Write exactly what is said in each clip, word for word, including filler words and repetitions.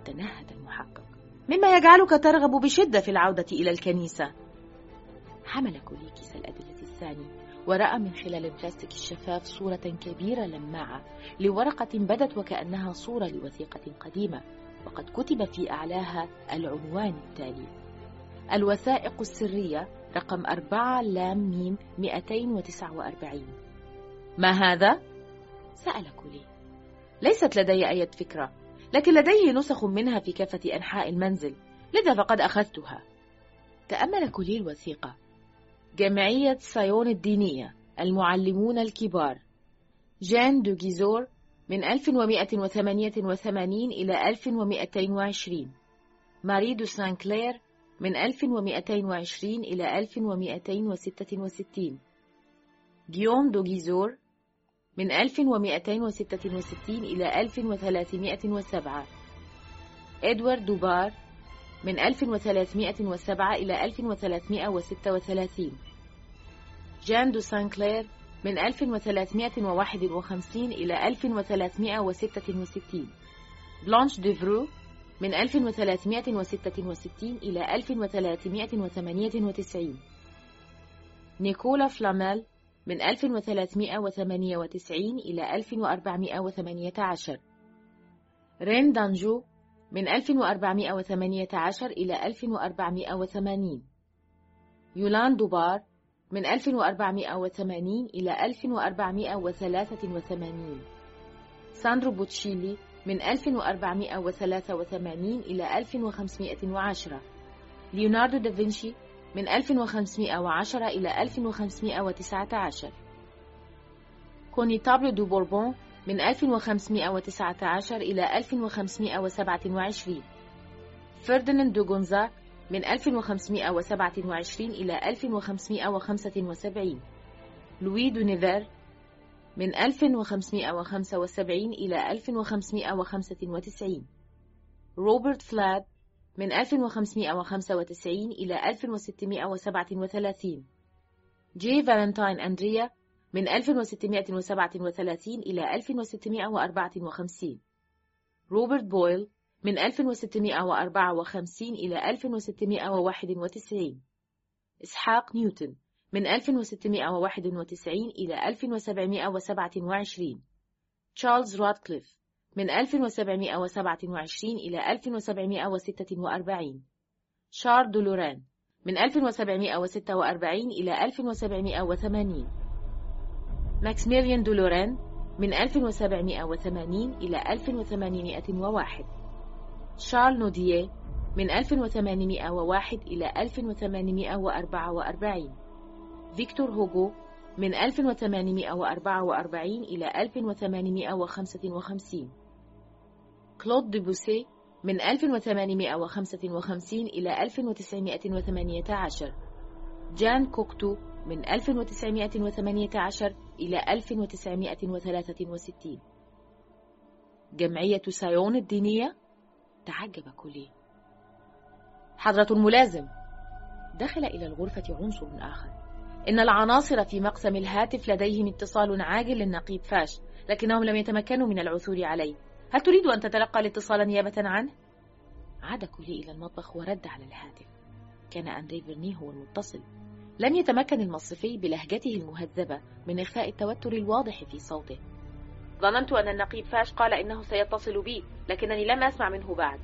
تنهد المحقق: مما يجعلك ترغب بشدة في العودة إلى الكنيسة. حمل كولي كيس الأدلة الثاني ورأى من خلال البلاستيك الشفاف صورة كبيرة لماعة لورقة بدت وكأنها صورة لوثيقة قديمة، وقد كتب في أعلاها العنوان التالي: الوثائق السرية رقم أربعة لام ميم مئتين وتسعة وأربعين. ما هذا؟ سأل كولي. ليست لدي أي فكرة، لكن لدي نسخ منها في كافة أنحاء المنزل، لذا فقد أخذتها. تأمل كولي الوثيقة: جمعية سايون الدينية، المعلمون الكبار، جان دو غيزور من ألف ومئة وثمانية وثمانين إلى ألف ومئتين وعشرين، ماري دو سان كلير من ألف ومئتين وعشرين إلى ألف ومئتين وستة وستين، جيوم دو غيزور من ألف ومئتين وستة وستين إلى ألف وثلاثمئة وسبعة، إدوارد دوبار من ألف وثلاثمئة وسبعة إلى ألف وثلاثمئة وستة وثلاثين، جان دو سان كلير من ألف وثلاثمئة وواحد وخمسين إلى ألف وثلاثمئة وستة وستين، بلانش ديفرو من ألف وثلاثمئة وستة وستين إلى ألف وثلاثمئة وثمانية وتسعين، نيكولا فلاميل من ألف وثلاثمئة وثمانية وتسعين إلى ألف وأربعمئة وثمانية عشر، رين دانجو من ألف وأربعمئة وثمانية عشر إلى ألف وأربعمئة وثمانين، يولان دوبار من ألف وأربعمئة وثمانين إلى ألف وأربعمئة وثلاثة وثمانين، ساندرو بوتشيلي من ألف وأربعمئة وثلاثة وثمانين إلى ألف وخمسمئة وعشرة، ليوناردو دافنشي من ألف وخمسمئة وعشرة إلى ألف وخمسمئة وتسعة عشر، كونيتابل دو بوربون من ألف وخمسمئة وتسعة عشر إلى ألف وخمسمئة وسبعة وعشرين، فرديناند دو غونزاك من ألف وخمسمئة وسبعة وعشرين إلى ألف وخمسمئة وخمسة وسبعين، لوي دو نيفير من ألف وخمسمئة وخمسة وسبعين إلى ألف وخمسمئة وخمسة وتسعين، روبرت فلاد من ألف وخمسمئة وخمسة وتسعين إلى ألف وستمئة وسبعة وثلاثين، جي فالنتاين أندريا من ألف وستمئة وسبعة وثلاثين إلى ألف وستمئة وأربعة وخمسين، روبرت بويل من ألف وستمئة وأربعة وخمسين إلى ألف وستمئة وواحد وتسعين، إسحاق نيوتن من ألف وستمئة وواحد وتسعين إلى ألف وسبعمئة وسبعة وعشرين، تشارلز رادكليف من ألف وسبعمئة وسبعة وعشرين إلى ألف وسبعمئة وستة وأربعين، شارل دو لوران من ألف وسبعمئة وستة وأربعين إلى ألف وسبعمئة وثمانين، ماكسيميليان دو لوران من ألف وسبعمئة وثمانين إلى ألف وثمانمئة وواحد، شارل نودييه من ألف وثمانمئة وواحد إلى ألف وثمانمئة وأربعة وأربعين، فيكتور هوغو من ألف وثمانمئة وأربعة وأربعين إلى ألف وثمانمئة وخمسة وخمسين، كلود ديبوسي من ألف وثمانمئة وخمسة وخمسين إلى ألف وتسعمئة وثمانية عشر، جان كوكتو من ألف وتسعمئة وثمانية عشر إلى ألف وتسعمئة وثلاثة وستين. جمعية سايون الدينية؟ تعجب كولي. حضرة الملازم، دخل إلى الغرفة عنصر آخر. إن العناصر في مقسم الهاتف لديهم اتصال عاجل للنقيب فاش، لكنهم لم يتمكنوا من العثور عليه. هل تريد أن تتلقى الاتصال نيابة عنه؟ عاد كولي إلى المطبخ ورد على الهاتف. كان أندري فيرني هو المتصل. لم يتمكن المصرفي بلهجته المهذبة من إخفاء التوتر الواضح في صوته. ظننت أن النقيب فاش قال إنه سيتصل بي، لكنني لم أسمع منه بعد.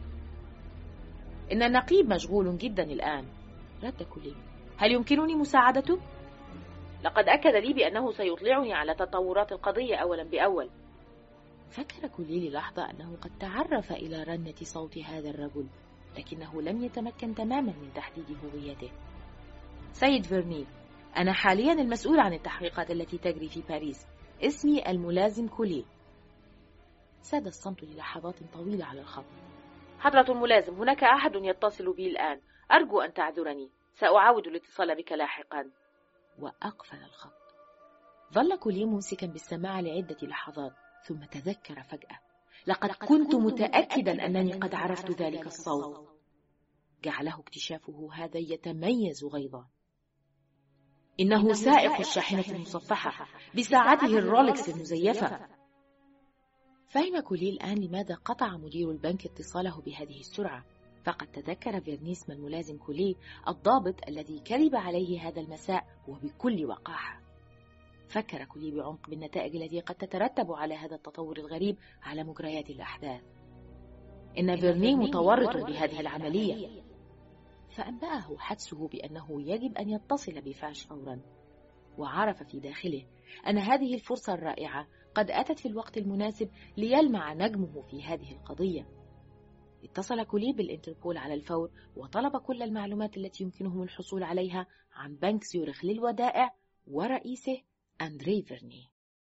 إن النقيب مشغول جدا الآن، رد كولي. هل يمكنني مساعدته؟ لقد أكد لي بأنه سيطلعني على تطورات القضية أولا بأول. فكر كولي للحظة أنه قد تعرف إلى رنة صوت هذا الرجل، لكنه لم يتمكن تماما من تحديد هويته. سيد فيرني، أنا حاليا المسؤول عن التحقيقات التي تجري في باريس. اسمي الملازم كولي. ساد الصمت للحظات طويلة على الخط. حضرة الملازم، هناك أحد يتصل بي الآن، أرجو أن تعذرني، سأعاود الاتصال بك لاحقا. وأقفل الخط. ظل كولي ممسكا بالسماعة لعدة لحظات، ثم تذكر فجأة. لقد كنت متأكدا أنني قد عرفت ذلك الصوت. جعله اكتشافه هذا يتميز غيظا. إنه سائق الشاحنة المصفحة بساعته الرولكس المزيفة. فهم كولي الآن لماذا قطع مدير البنك اتصاله بهذه السرعة، فقد تذكر فيرنيس من ملازم كولي الضابط الذي كذب عليه هذا المساء وبكل وقاحة. فكر كولي بعمق بالنتائج التي قد تترتب على هذا التطور الغريب على مجريات الأحداث. إن فيرني متورط بهذه العملية، فأنبأه حدسه بأنه يجب أن يتصل بفاش فورا، وعرف في داخله أن هذه الفرصة الرائعة قد أتت في الوقت المناسب ليلمع نجمه في هذه القضية. اتصل كولي بالإنتربول على الفور وطلب كل المعلومات التي يمكنهم الحصول عليها عن بنك زيورخ للودائع ورئيسه أندري فيرني.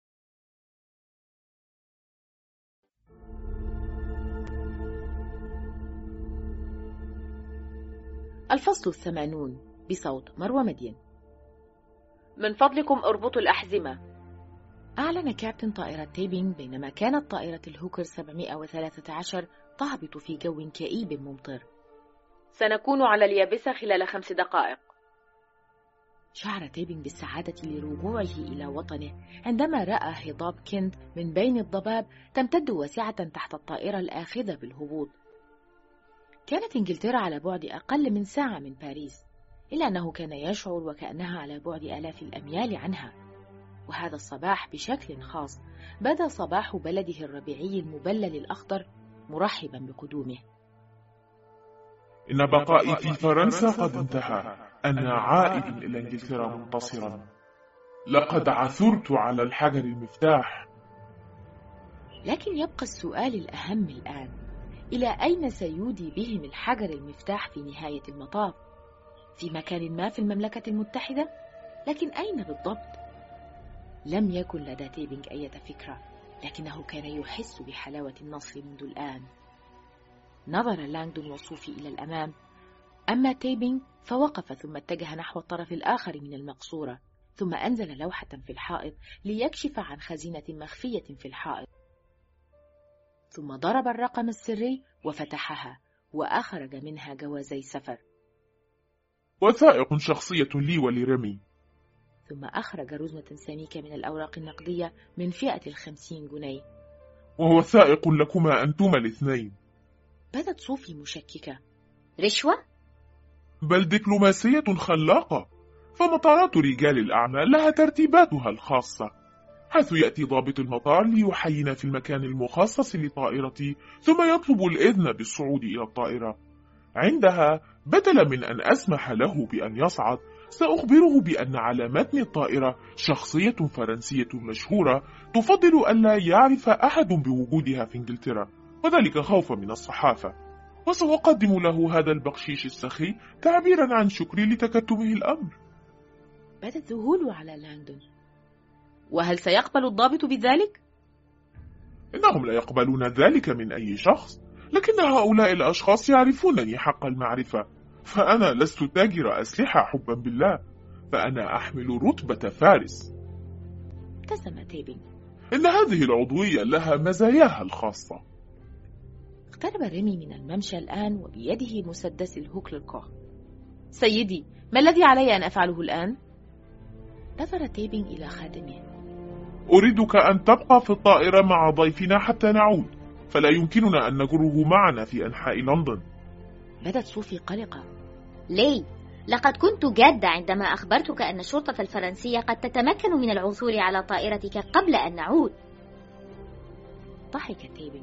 الفصل الثمانون بصوت مروى مدين. من فضلكم اربطوا الأحزمة. أعلن كابتن طائرة تيبينغ بينما كانت طائرة الهوكر سبعمائة وثلاثة عشر تهبط في جو كئيب ممطر. سنكون على اليابسة خلال خمس دقائق. شعر تيبينغ بالسعادة لرجوعه إلى وطنه عندما رأى هضاب كنت من بين الضباب تمتد واسعة تحت الطائرة الآخذة بالهبوط. كانت إنجلترا على بعد أقل من ساعة من باريس، إلا أنه كان يشعر وكأنها على بعد آلاف الأميال عنها. وهذا الصباح بشكل خاص بدا صباح بلده الربيعي المبلل الأخضر مرحبا بقدومه. إن بقائي في فرنسا قد انتهى. أنا عائد إلى إنجلترا منتصرا. لقد عثرت على الحجر المفتاح. لكن يبقى السؤال الأهم الآن، إلى أين سيودي بهم الحجر المفتاح في نهاية المطاف؟ في مكان ما في المملكة المتحدة؟ لكن أين بالضبط؟ لم يكن لدى تيبينغ أي فكرة، لكنه كان يحس بحلاوة النصر منذ الآن. نظر لانغدون وصوفي إلى الأمام، أما تيبينغ فوقف ثم اتجه نحو الطرف الآخر من المقصورة، ثم أنزل لوحة في الحائط ليكشف عن خزينة مخفية في الحائط، ثم ضرب الرقم السري وفتحها وأخرج منها جوازي سفر. وثائق شخصية لي ولرمي. ثم أخرج رزمة سميكة من الأوراق النقدية من فئة الخمسين جنيه. ووثائق لكما أنتما الاثنين. بدت صوفي مشككة. رشوة؟ بل دبلوماسية خلاقة. فمطارات رجال الأعمال لها ترتيباتها الخاصة، حيث يأتي ضابط المطار ليحيينا في المكان المخصص لطائرتي، ثم يطلب الإذن بالصعود إلى الطائرة. عندها بدلا من أن أسمح له بأن يصعد، سأخبره بأن على متن الطائرة شخصية فرنسية مشهورة تفضل ألا يعرف أحد بوجودها في إنجلترا، وذلك خوفا من الصحافة. وسأقدم له هذا البخشيش السخي تعبيرا عن شكري لتكتمه الأمر. بدا الذهول على لانغدون. وهل سيقبل الضابط بذلك؟ إنهم لا يقبلون ذلك من أي شخص، لكن هؤلاء الأشخاص يعرفونني حق المعرفة. فأنا لست تاجر أسلحة حبا بالله، فأنا أحمل رتبة فارس. ابتسم تيبينغ. إن هذه العضوية لها مزاياها الخاصة. اقترب ريمي من الممشى الآن وبيده مسدس الهوكلر كوخ. سيدي، ما الذي علي أن أفعله الآن؟ نظر تيبينغ إلى خادمه. أريدك أن تبقى في الطائرة مع ضيفنا حتى نعود، فلا يمكننا أن نجره معنا في أنحاء لندن. بدت صوفي قلقة. لي، لقد كنت جادة عندما أخبرتك أن الشرطة الفرنسية قد تتمكن من العثور على طائرتك قبل أن نعود. ضحك تيبينغ.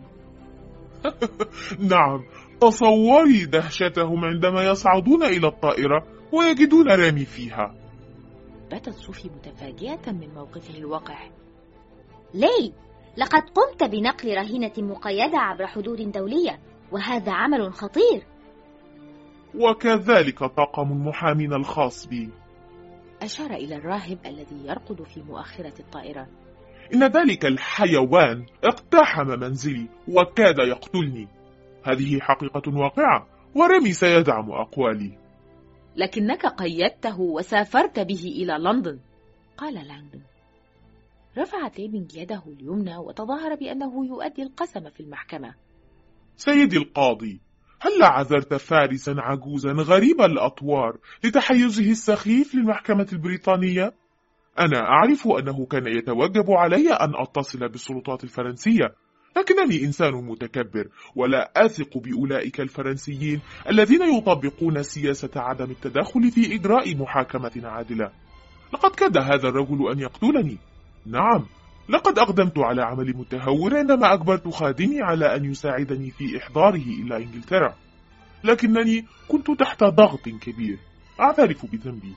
نعم، تصوري دهشتهم عندما يصعدون إلى الطائرة ويجدون رامي فيها. بدت صوفي متفاجئة من موقفه الوقح. لي، لقد قمت بنقل رهينة مقيدة عبر حدود دولية، وهذا عمل خطير. وكذلك طاقم المحامين الخاص بي. أشار إلى الراهب الذي يرقد في مؤخرة الطائرة. إن ذلك الحيوان اقتحم منزلي وكاد يقتلني. هذه حقيقة واقعة، ورمي سيدعم أقوالي. لكنك قيدته وسافرت به إلى لندن، قال لانغدون. رفع تيبينغ يده اليمنى وتظاهر بأنه يؤدي القسم في المحكمة. سيدي القاضي، هل عذرت فارسا عجوزا غريب الأطوار لتحيزه السخيف للمحكمة البريطانية؟ أنا أعرف أنه كان يتوجب علي أن أتصل بالسلطات الفرنسية، لكنني إنسان متكبر، ولا أثق بأولئك الفرنسيين الذين يطبقون سياسة عدم التدخل في إجراء محاكمة عادلة. لقد كاد هذا الرجل أن يقتلني. نعم، لقد أقدمت على عمل متهور عندما أجبرت خادمي على أن يساعدني في إحضاره إلى إنجلترا، لكنني كنت تحت ضغط كبير. أعترف بذنبي.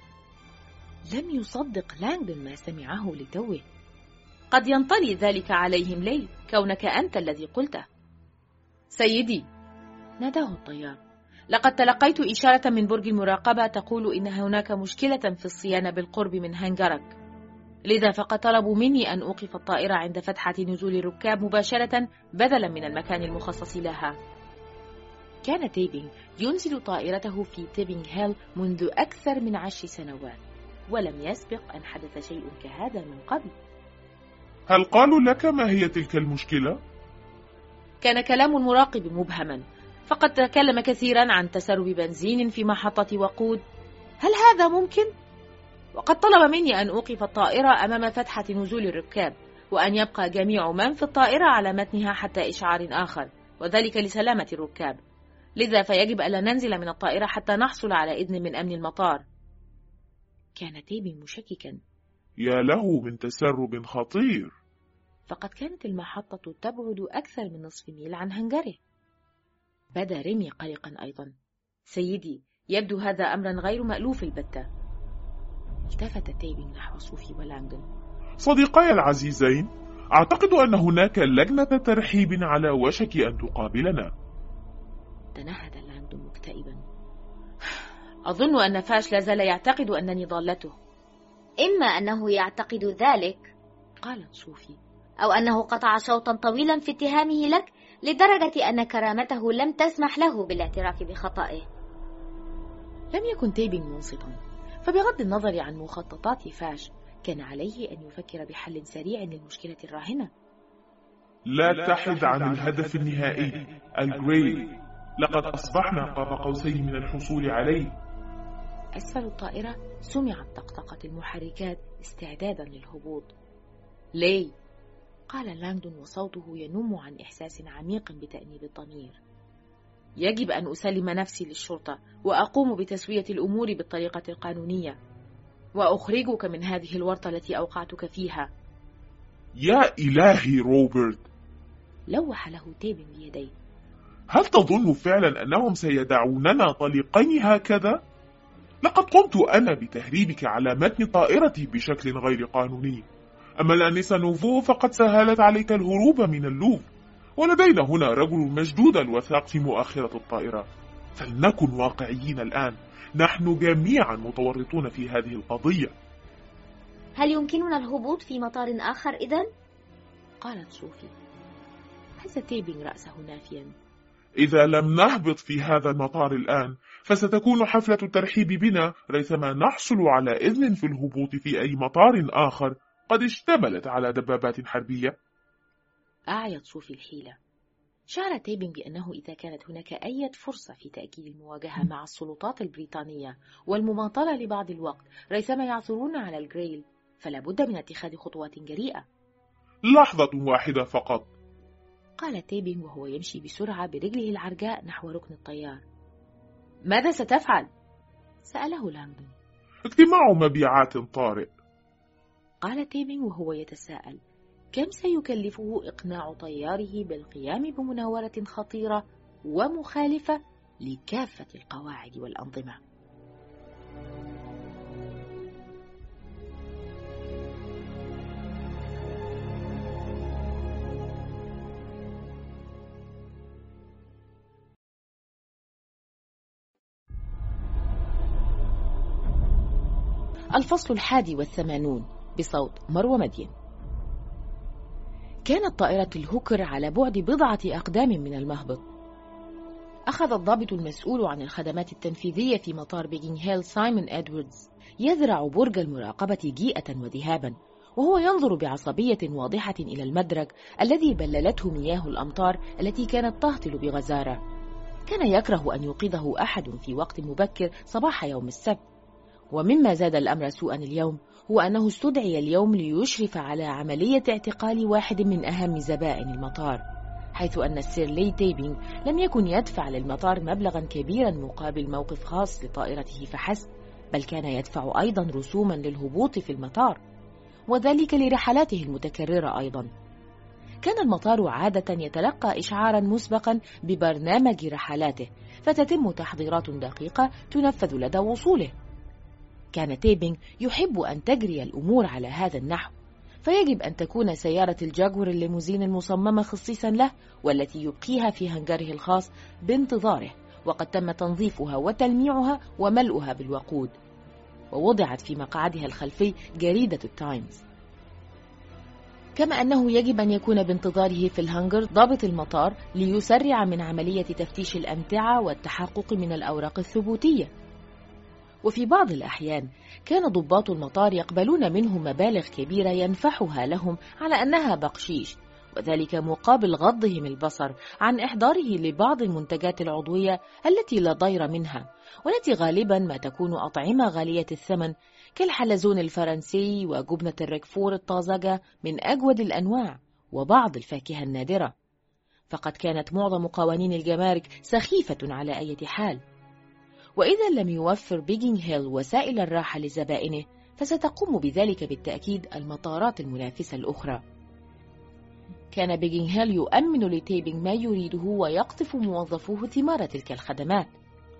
لم يصدق لانغدون ما سمعه لتوه. قد ينطلي ذلك عليهم ليل، كونك أنت الذي قلته. سيدي، ناداه الطيار، لقد تلقيت إشارة من برج المراقبة تقول إن هناك مشكلة في الصيانة بالقرب من هنجرك، لذا فقد طلبوا مني أن أوقف الطائرة عند فتحة نزول الركاب مباشرة بدلا من المكان المخصص لها. كان تيبينغ ينزل طائرته في تيبينغ هيل منذ أكثر من عشر سنوات، ولم يسبق أن حدث شيء كهذا من قبل. هل قالوا لك ما هي تلك المشكلة؟ كان كلام المراقب مبهما، فقد تكلم كثيرا عن تسرب بنزين في محطة وقود. هل هذا ممكن؟ وقد طلب مني أن أوقف الطائرة أمام فتحة نزول الركاب، وأن يبقى جميع من في الطائرة على متنها حتى إشعار آخر، وذلك لسلامة الركاب، لذا فيجب ألا ننزل من الطائرة حتى نحصل على إذن من أمن المطار. كان تيبي مشككا. يا له من تسرب خطير. فقد كانت المحطة تبعد أكثر من نصف ميل عن هنجره. بدا ريمي قلقا أيضا. سيدي، يبدو هذا أمرا غير مألوف البتة. التفت تيبينغ نحو صوفي ولانغدون. صديقاي العزيزين، أعتقد أن هناك لجنة ترحيب على وشك أن تقابلنا. تنهد لانغدون مكتئبا. أظن أن فاش لا زال يعتقد أنني ضالته. إما أنه يعتقد ذلك، قالت صوفي، أو أنه قطع شوطا طويلا في اتهامه لك لدرجة أن كرامته لم تسمح له بالاعتراف بخطئه. لم يكن تيبينغ منصتا، فبغض النظر عن مخططات فاش كان عليه أن يفكر بحل سريع للمشكلة الراهنة. لا تحد عن الهدف النهائي، الجريل. لقد أصبحنا قاب قوسين من الحصول عليه. أسفل الطائرة سمعت طقطقة المحركات استعدادا للهبوط. لي، قال لانغدون وصوته ينم عن إحساس عميق بتأنيب الضمير. يجب أن أسلم نفسي للشرطة وأقوم بتسوية الأمور بالطريقة القانونية، وأخرجك من هذه الورطة التي أوقعتك فيها. يا إلهي روبرت، لوح له تيبينغ بيديه. هل تظن فعلا أنهم سيدعوننا طليقين هكذا؟ لقد قمت أنا بتهريبك على متن طائرتي بشكل غير قانوني، أما الآنسة نوفو فقد سهلت عليك الهروب من اللوفر، ولدينا هنا رجل مشدود الوثاق في مؤخرة الطائرة. فلنكن واقعيين الآن، نحن جميعا متورطون في هذه القضية. هل يمكننا الهبوط في مطار آخر إذن؟ قالت صوفي. هز تيبينغ رأسه نافيا. إذا لم نهبط في هذا المطار الآن، فستكون حفلة الترحيب بنا ريثما نحصل على إذن في الهبوط في أي مطار آخر قد اشتملت على دبابات حربية. أعيت صوفي الحيلة. شعر تيبينغ بأنه إذا كانت هناك أي فرصة في تأكيد المواجهة مع السلطات البريطانية والمماطلة لبعض الوقت ريثما يعثرون على الجريل، فلا بد من اتخاذ خطوات جريئة. لحظة واحدة فقط، قال تيبينغ وهو يمشي بسرعة برجله العرجاء نحو ركن الطيار. ماذا ستفعل؟ سأله لانغدون. اجتماع مبيعات طارئ، قال تيبينغ وهو يتساءل كم سيكلفه إقناع طياره بالقيام بمناورة خطيرة ومخالفة لكافة القواعد والأنظمة. الفصل الحادي والثمانون بصوت مروى مدين. كانت طائرة الهوكر على بعد بضعة أقدام من المهبط. أخذ الضابط المسؤول عن الخدمات التنفيذية في مطار بيجينغ هيل سايمون إدواردز يذرع برج المراقبة جيئة وذهابا، وهو ينظر بعصبية واضحة إلى المدرج الذي بللته مياه الأمطار التي كانت تهطل بغزارة. كان يكره أن يوقظه أحد في وقت مبكر صباح يوم السبت، ومما زاد الأمر سوءا اليوم هو أنه استدعي اليوم ليشرف على عملية اعتقال واحد من أهم زبائن المطار، حيث أن السير لي تيبينغ لم يكن يدفع للمطار مبلغا كبيرا مقابل موقف خاص لطائرته فحسب، بل كان يدفع أيضا رسوما للهبوط في المطار، وذلك لرحلاته المتكررة أيضا. كان المطار عادة يتلقى إشعارا مسبقا ببرنامج رحلاته، فتتم تحضيرات دقيقة تنفذ لدى وصوله. كان تيبينغ يحب أن تجري الأمور على هذا النحو، فيجب أن تكون سيارة الجاكور الليموزين المصممة خصيصا له والتي يبقيها في هنجره الخاص بانتظاره، وقد تم تنظيفها وتلميعها وملؤها بالوقود، ووضعت في مقعدها الخلفي جريدة التايمز. كما أنه يجب أن يكون بانتظاره في الهنجر ضابط المطار ليسرع من عملية تفتيش الأمتعة والتحقق من الأوراق الثبوتية. وفي بعض الأحيان كان ضباط المطار يقبلون منه مبالغ كبيرة ينفحها لهم على أنها بقشيش، وذلك مقابل غضهم البصر عن إحضاره لبعض المنتجات العضوية التي لا ضير منها، والتي غالبا ما تكون أطعمة غالية الثمن كالحلزون الفرنسي وجبنة الركفور الطازجة من أجود الأنواع وبعض الفاكهة النادرة. فقد كانت معظم قوانين الجمارك سخيفة على أي حال، وإذا لم يوفر بيجينغ هيل وسائل الراحة لزبائنه فستقوم بذلك بالتأكيد المطارات المنافسة الأخرى. كان بيجينغ هيل يؤمن لتيبينغ ما يريده ويقطف موظفوه ثمار تلك الخدمات.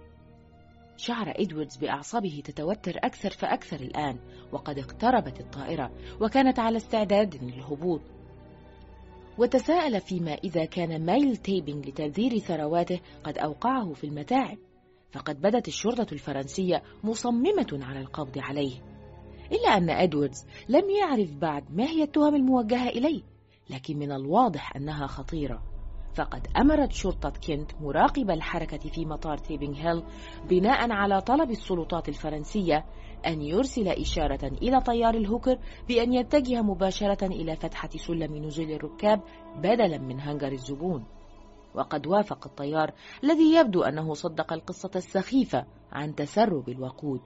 شعر إدواردز بأعصابه تتوتر أكثر فأكثر الآن، وقد اقتربت الطائرة وكانت على استعداد للهبوط، وتساءل فيما إذا كان ميل تيبينغ لتبذير ثرواته قد أوقعه في المتاعب، فقد بدت الشرطة الفرنسية مصممة على القبض عليه، إلا أن إدواردز لم يعرف بعد ما هي التهم الموجهة إليه، لكن من الواضح أنها خطيرة. فقد أمرت شرطة كنت مراقب الحركة في مطار تيبينغ هيل بناء على طلب السلطات الفرنسية أن يرسل إشارة إلى طيار الهوكر بأن يتجه مباشرة إلى فتحة سلم نزول الركاب بدلا من هنجر الزبون. وقد وافق الطيار الذي يبدو أنه صدق القصة السخيفة عن تسرب الوقود.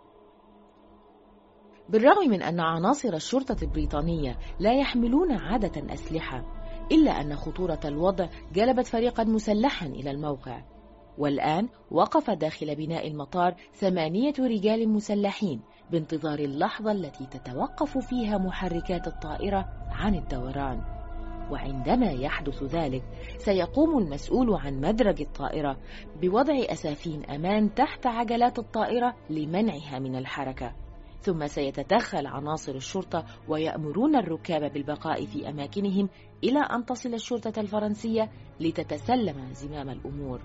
بالرغم من أن عناصر الشرطة البريطانية لا يحملون عادة أسلحة، إلا أن خطورة الوضع جلبت فريقا مسلحا إلى الموقع، والآن وقف داخل بناء المطار ثمانية رجال مسلحين بانتظار اللحظة التي تتوقف فيها محركات الطائرة عن الدوران. وعندما يحدث ذلك سيقوم المسؤول عن مدرج الطائرة بوضع أسافين أمان تحت عجلات الطائرة لمنعها من الحركة، ثم سيتدخل عناصر الشرطة ويأمرون الركاب بالبقاء في أماكنهم إلى أن تصل الشرطة الفرنسية لتتسلم زمام الأمور.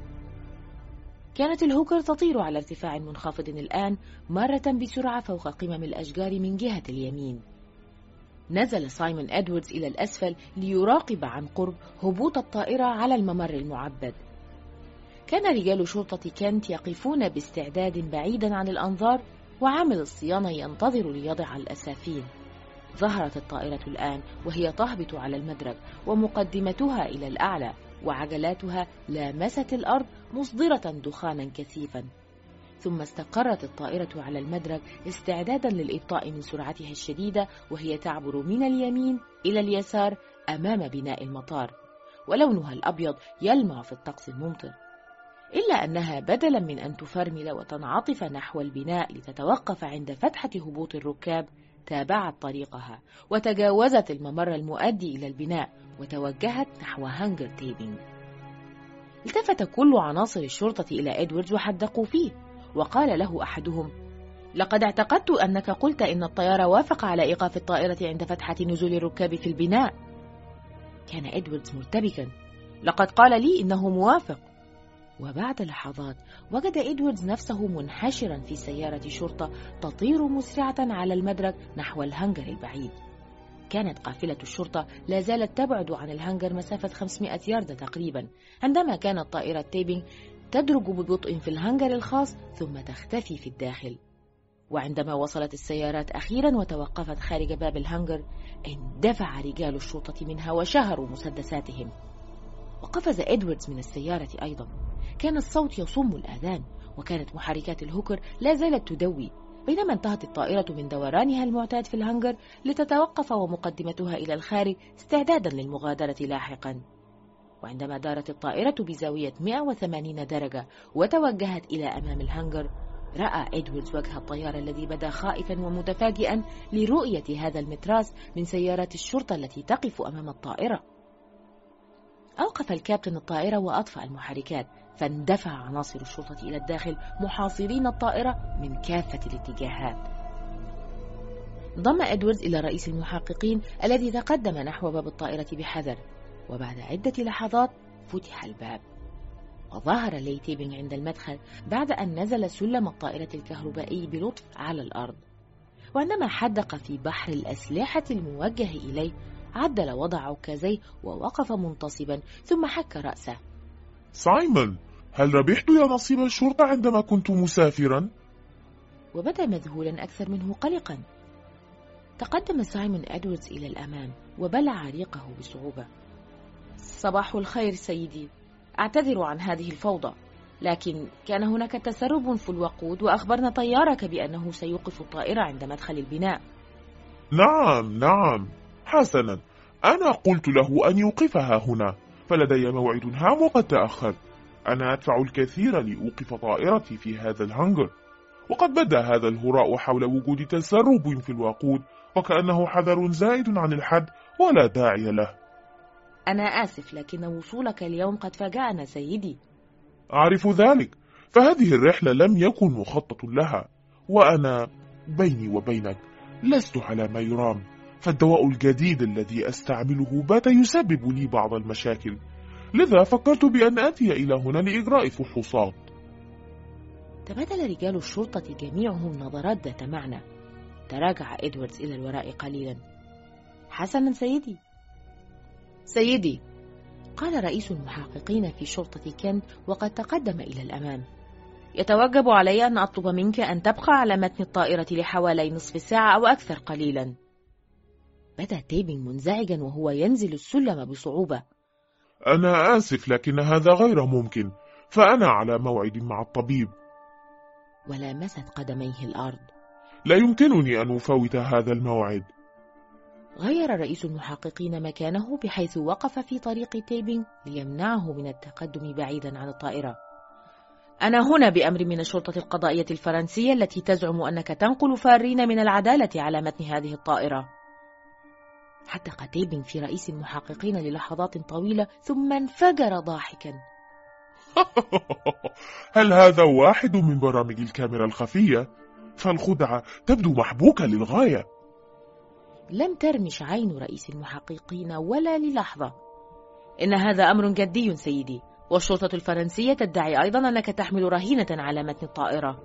كانت الهوكر تطير على ارتفاع منخفض الآن مرة بسرعة فوق قمم الأشجار من جهة اليمين. نزل سايمون إدواردز إلى الأسفل ليراقب عن قرب هبوط الطائرة على الممر المعبد. كان رجال شرطة كنت يقفون باستعداد بعيدا عن الأنظار، وعامل الصيانة ينتظر ليضع الأسافين. ظهرت الطائرة الآن وهي تهبط على المدرج ومقدمتها إلى الأعلى، وعجلاتها لامست الأرض مصدرة دخانا كثيفا. ثم استقرت الطائرة على المدرج استعدادا للإبطاء من سرعتها الشديدة، وهي تعبر من اليمين إلى اليسار أمام بناء المطار، ولونها الأبيض يلمع في الطقس الممطر. إلا أنها بدلا من أن تفرمل وتنعطف نحو البناء لتتوقف عند فتحة هبوط الركاب، تابعت طريقها وتجاوزت الممر المؤدي إلى البناء وتوجهت نحو هانجر تيبينغ. التفت كل عناصر الشرطة إلى إدواردز وحدقوا فيه، وقال له أحدهم: لقد اعتقدت أنك قلت إن الطيار وافق على إيقاف الطائرة عند فتحة نزول الركاب في البناء. كان إدواردز مرتبكا. لقد قال لي إنه موافق. وبعد لحظات وجد إدواردز نفسه منحشرا في سيارة شرطة تطير مسرعة على المدرج نحو الهنجر البعيد. كانت قافلة الشرطة لا زالت تبعد عن الهنجر مسافة خمسمائة ياردة تقريبا، عندما كانت طائرة تيبينغ تدرج ببطء في الهنجر الخاص ثم تختفي في الداخل. وعندما وصلت السيارات أخيرا وتوقفت خارج باب الهنجر، اندفع رجال الشرطة منها وشهروا مسدساتهم. وقفز إدواردز من السيارة أيضا. كان الصوت يصم الآذان، وكانت محركات الهوكر لا زالت تدوي، بينما انتهت الطائرة من دورانها المعتاد في الهنجر لتتوقف ومقدمتها إلى الخارج استعدادا للمغادرة لاحقا. وعندما دارت الطائرة بزاوية مئة وثمانين درجة وتوجهت إلى أمام الهنجر، رأى إدواردز وجه الطيار الذي بدا خائفا ومتفاجئا لرؤية هذا المتراس من سيارات الشرطة التي تقف أمام الطائرة. أوقف الكابتن الطائرة وأطفأ المحركات، فاندفع عناصر الشرطة إلى الداخل محاصرين الطائرة من كافة الاتجاهات. انضم إدواردز إلى رئيس المحققين الذي تقدم نحو باب الطائرة بحذر، وبعد عدة لحظات فتح الباب وظهر لي تيبينغ عند المدخل بعد أن نزل سلم الطائرة الكهربائي بلطف على الأرض. وعندما حدق في بحر الأسلحة الموجه إليه عدل وضع عكازيه ووقف منتصبا ثم حك رأسه. سايمون، هل ربحت يا نصيب الشرطة عندما كنت مسافرا؟ وبدا مذهولا أكثر منه قلقا. تقدم سايمون إدواردز إلى الأمام وبلع ريقه بصعوبة. صباح الخير سيدي، أعتذر عن هذه الفوضى، لكن كان هناك تسرب في الوقود وأخبرنا طيارك بأنه سيوقف الطائرة عند مدخل البناء. نعم نعم، حسنا، أنا قلت له أن يوقفها هنا، فلدي موعد هام وقد تأخر. أنا أدفع الكثير لأوقف طائرتي في هذا الهنجر، وقد بدا هذا الهراء حول وجود تسرب في الوقود وكأنه حذر زائد عن الحد ولا داعي له. أنا آسف، لكن وصولك اليوم قد فاجأنا سيدي. أعرف ذلك، فهذه الرحلة لم يكن مخطط لها، وأنا بيني وبينك لست على ما يرام، فالدواء الجديد الذي أستعمله بات يسبب لي بعض المشاكل، لذا فكرت بأن آتي إلى هنا لإجراء فحوصات. تبادل رجال الشرطة جميعهم نظرات ذات معنى. تراجع إدواردز إلى الوراء قليلا. حسنا سيدي. سيدي، قال رئيس المحققين في شرطة كنت وقد تقدم إلى الأمام، يتوجب علي أن أطلب منك أن تبقى على متن الطائرة لحوالي نصف ساعة أو أكثر قليلا. بدا تيبينغ منزعجا وهو ينزل السلم بصعوبة. أنا آسف، لكن هذا غير ممكن، فأنا على موعد مع الطبيب. ولامست قدميه الأرض. لا يمكنني أن أفوت هذا الموعد. غير رئيس المحققين مكانه بحيث وقف في طريق تيبينغ ليمنعه من التقدم بعيدا عن الطائرة. أنا هنا بأمر من الشرطة القضائية الفرنسية التي تزعم أنك تنقل فارين من العدالة على متن هذه الطائرة. حدق تيبينغ في رئيس المحققين للحظات طويلة ثم انفجر ضاحكا. هل هذا واحد من برامج الكاميرا الخفية؟ فالخدعة تبدو محبوكة للغاية. لم ترمش عين رئيس المحققين ولا للحظة. إن هذا أمر جدي سيدي، والشرطة الفرنسية تدعي أيضا أنك تحمل رهينة على متن الطائرة.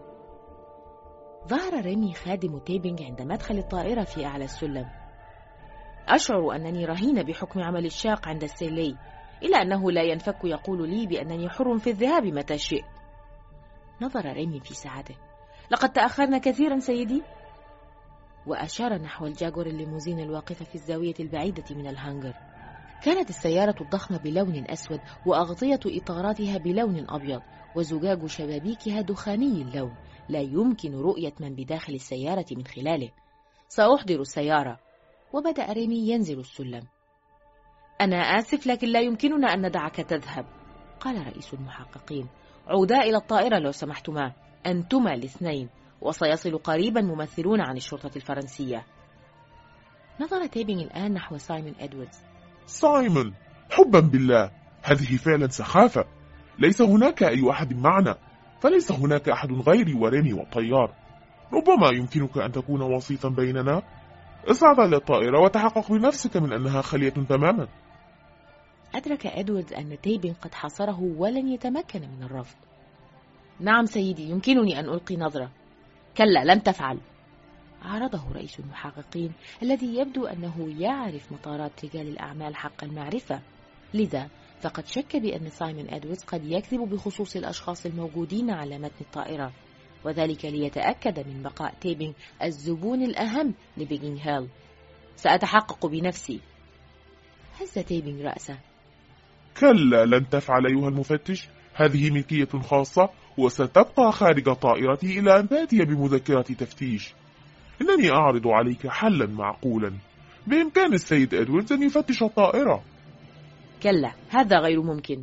ظهر ريمي خادم تيبينغ عند مدخل الطائرة في أعلى السلم. أشعر أنني رهينة بحكم عمل الشاق عند السيلي، إلا أنه لا ينفك يقول لي بأنني حر في الذهاب متى شئت. نظر ريمي في ساعته. لقد تأخرنا كثيرا سيدي. وأشار نحو الجاكور الليموزين الواقفة في الزاوية البعيدة من الهانجر. كانت السيارة الضخمة بلون أسود، وأغطية إطاراتها بلون أبيض، وزجاج شبابيكها دخاني اللون، لا يمكن رؤية من بداخل السيارة من خلاله. سأحضر السيارة. وبدأ ريمي ينزل السلم. أنا آسف، لكن لا يمكننا أن ندعك تذهب، قال رئيس المحققين. عودا إلى الطائرة لو سمحتما، أنتما الاثنين، وسيصل قريبا ممثلون عن الشرطة الفرنسية. نظر تيبينغ الآن نحو سايمون إدواردز. سايمون، حبا بالله، هذه فعلا سخافة. ليس هناك أي أحد معنا، فليس هناك أحد غيري وريمي والطيار. ربما يمكنك أن تكون وسيطا بيننا. اصعد إلى الطائرة وتحقق بنفسك من أنها خالية تماما. أدرك إدواردز أن تيبينغ قد حاصره ولن يتمكن من الرفض. نعم سيدي، يمكنني أن ألقي نظرة. كلا، لن تفعل، عارضه رئيس المحققين الذي يبدو أنه يعرف مطارات رجال الأعمال حق المعرفة، لذا فقد شك بأن سايمون إدواردز قد يكذب بخصوص الأشخاص الموجودين على متن الطائرة، وذلك ليتأكد من بقاء تيبينغ الزبون الأهم لبيجينغ هيل. سأتحقق بنفسي. هز تيبينغ رأسه. كلا، لن تفعل أيها المفتش، هذه ملكية خاصة وستبقى خارج طائرتي إلى أن تأتي بمذكرة تفتيش. إنني أعرض عليك حلا معقولا. بإمكان السيد إدواردز أن يفتش الطائرة. كلا، هذا غير ممكن.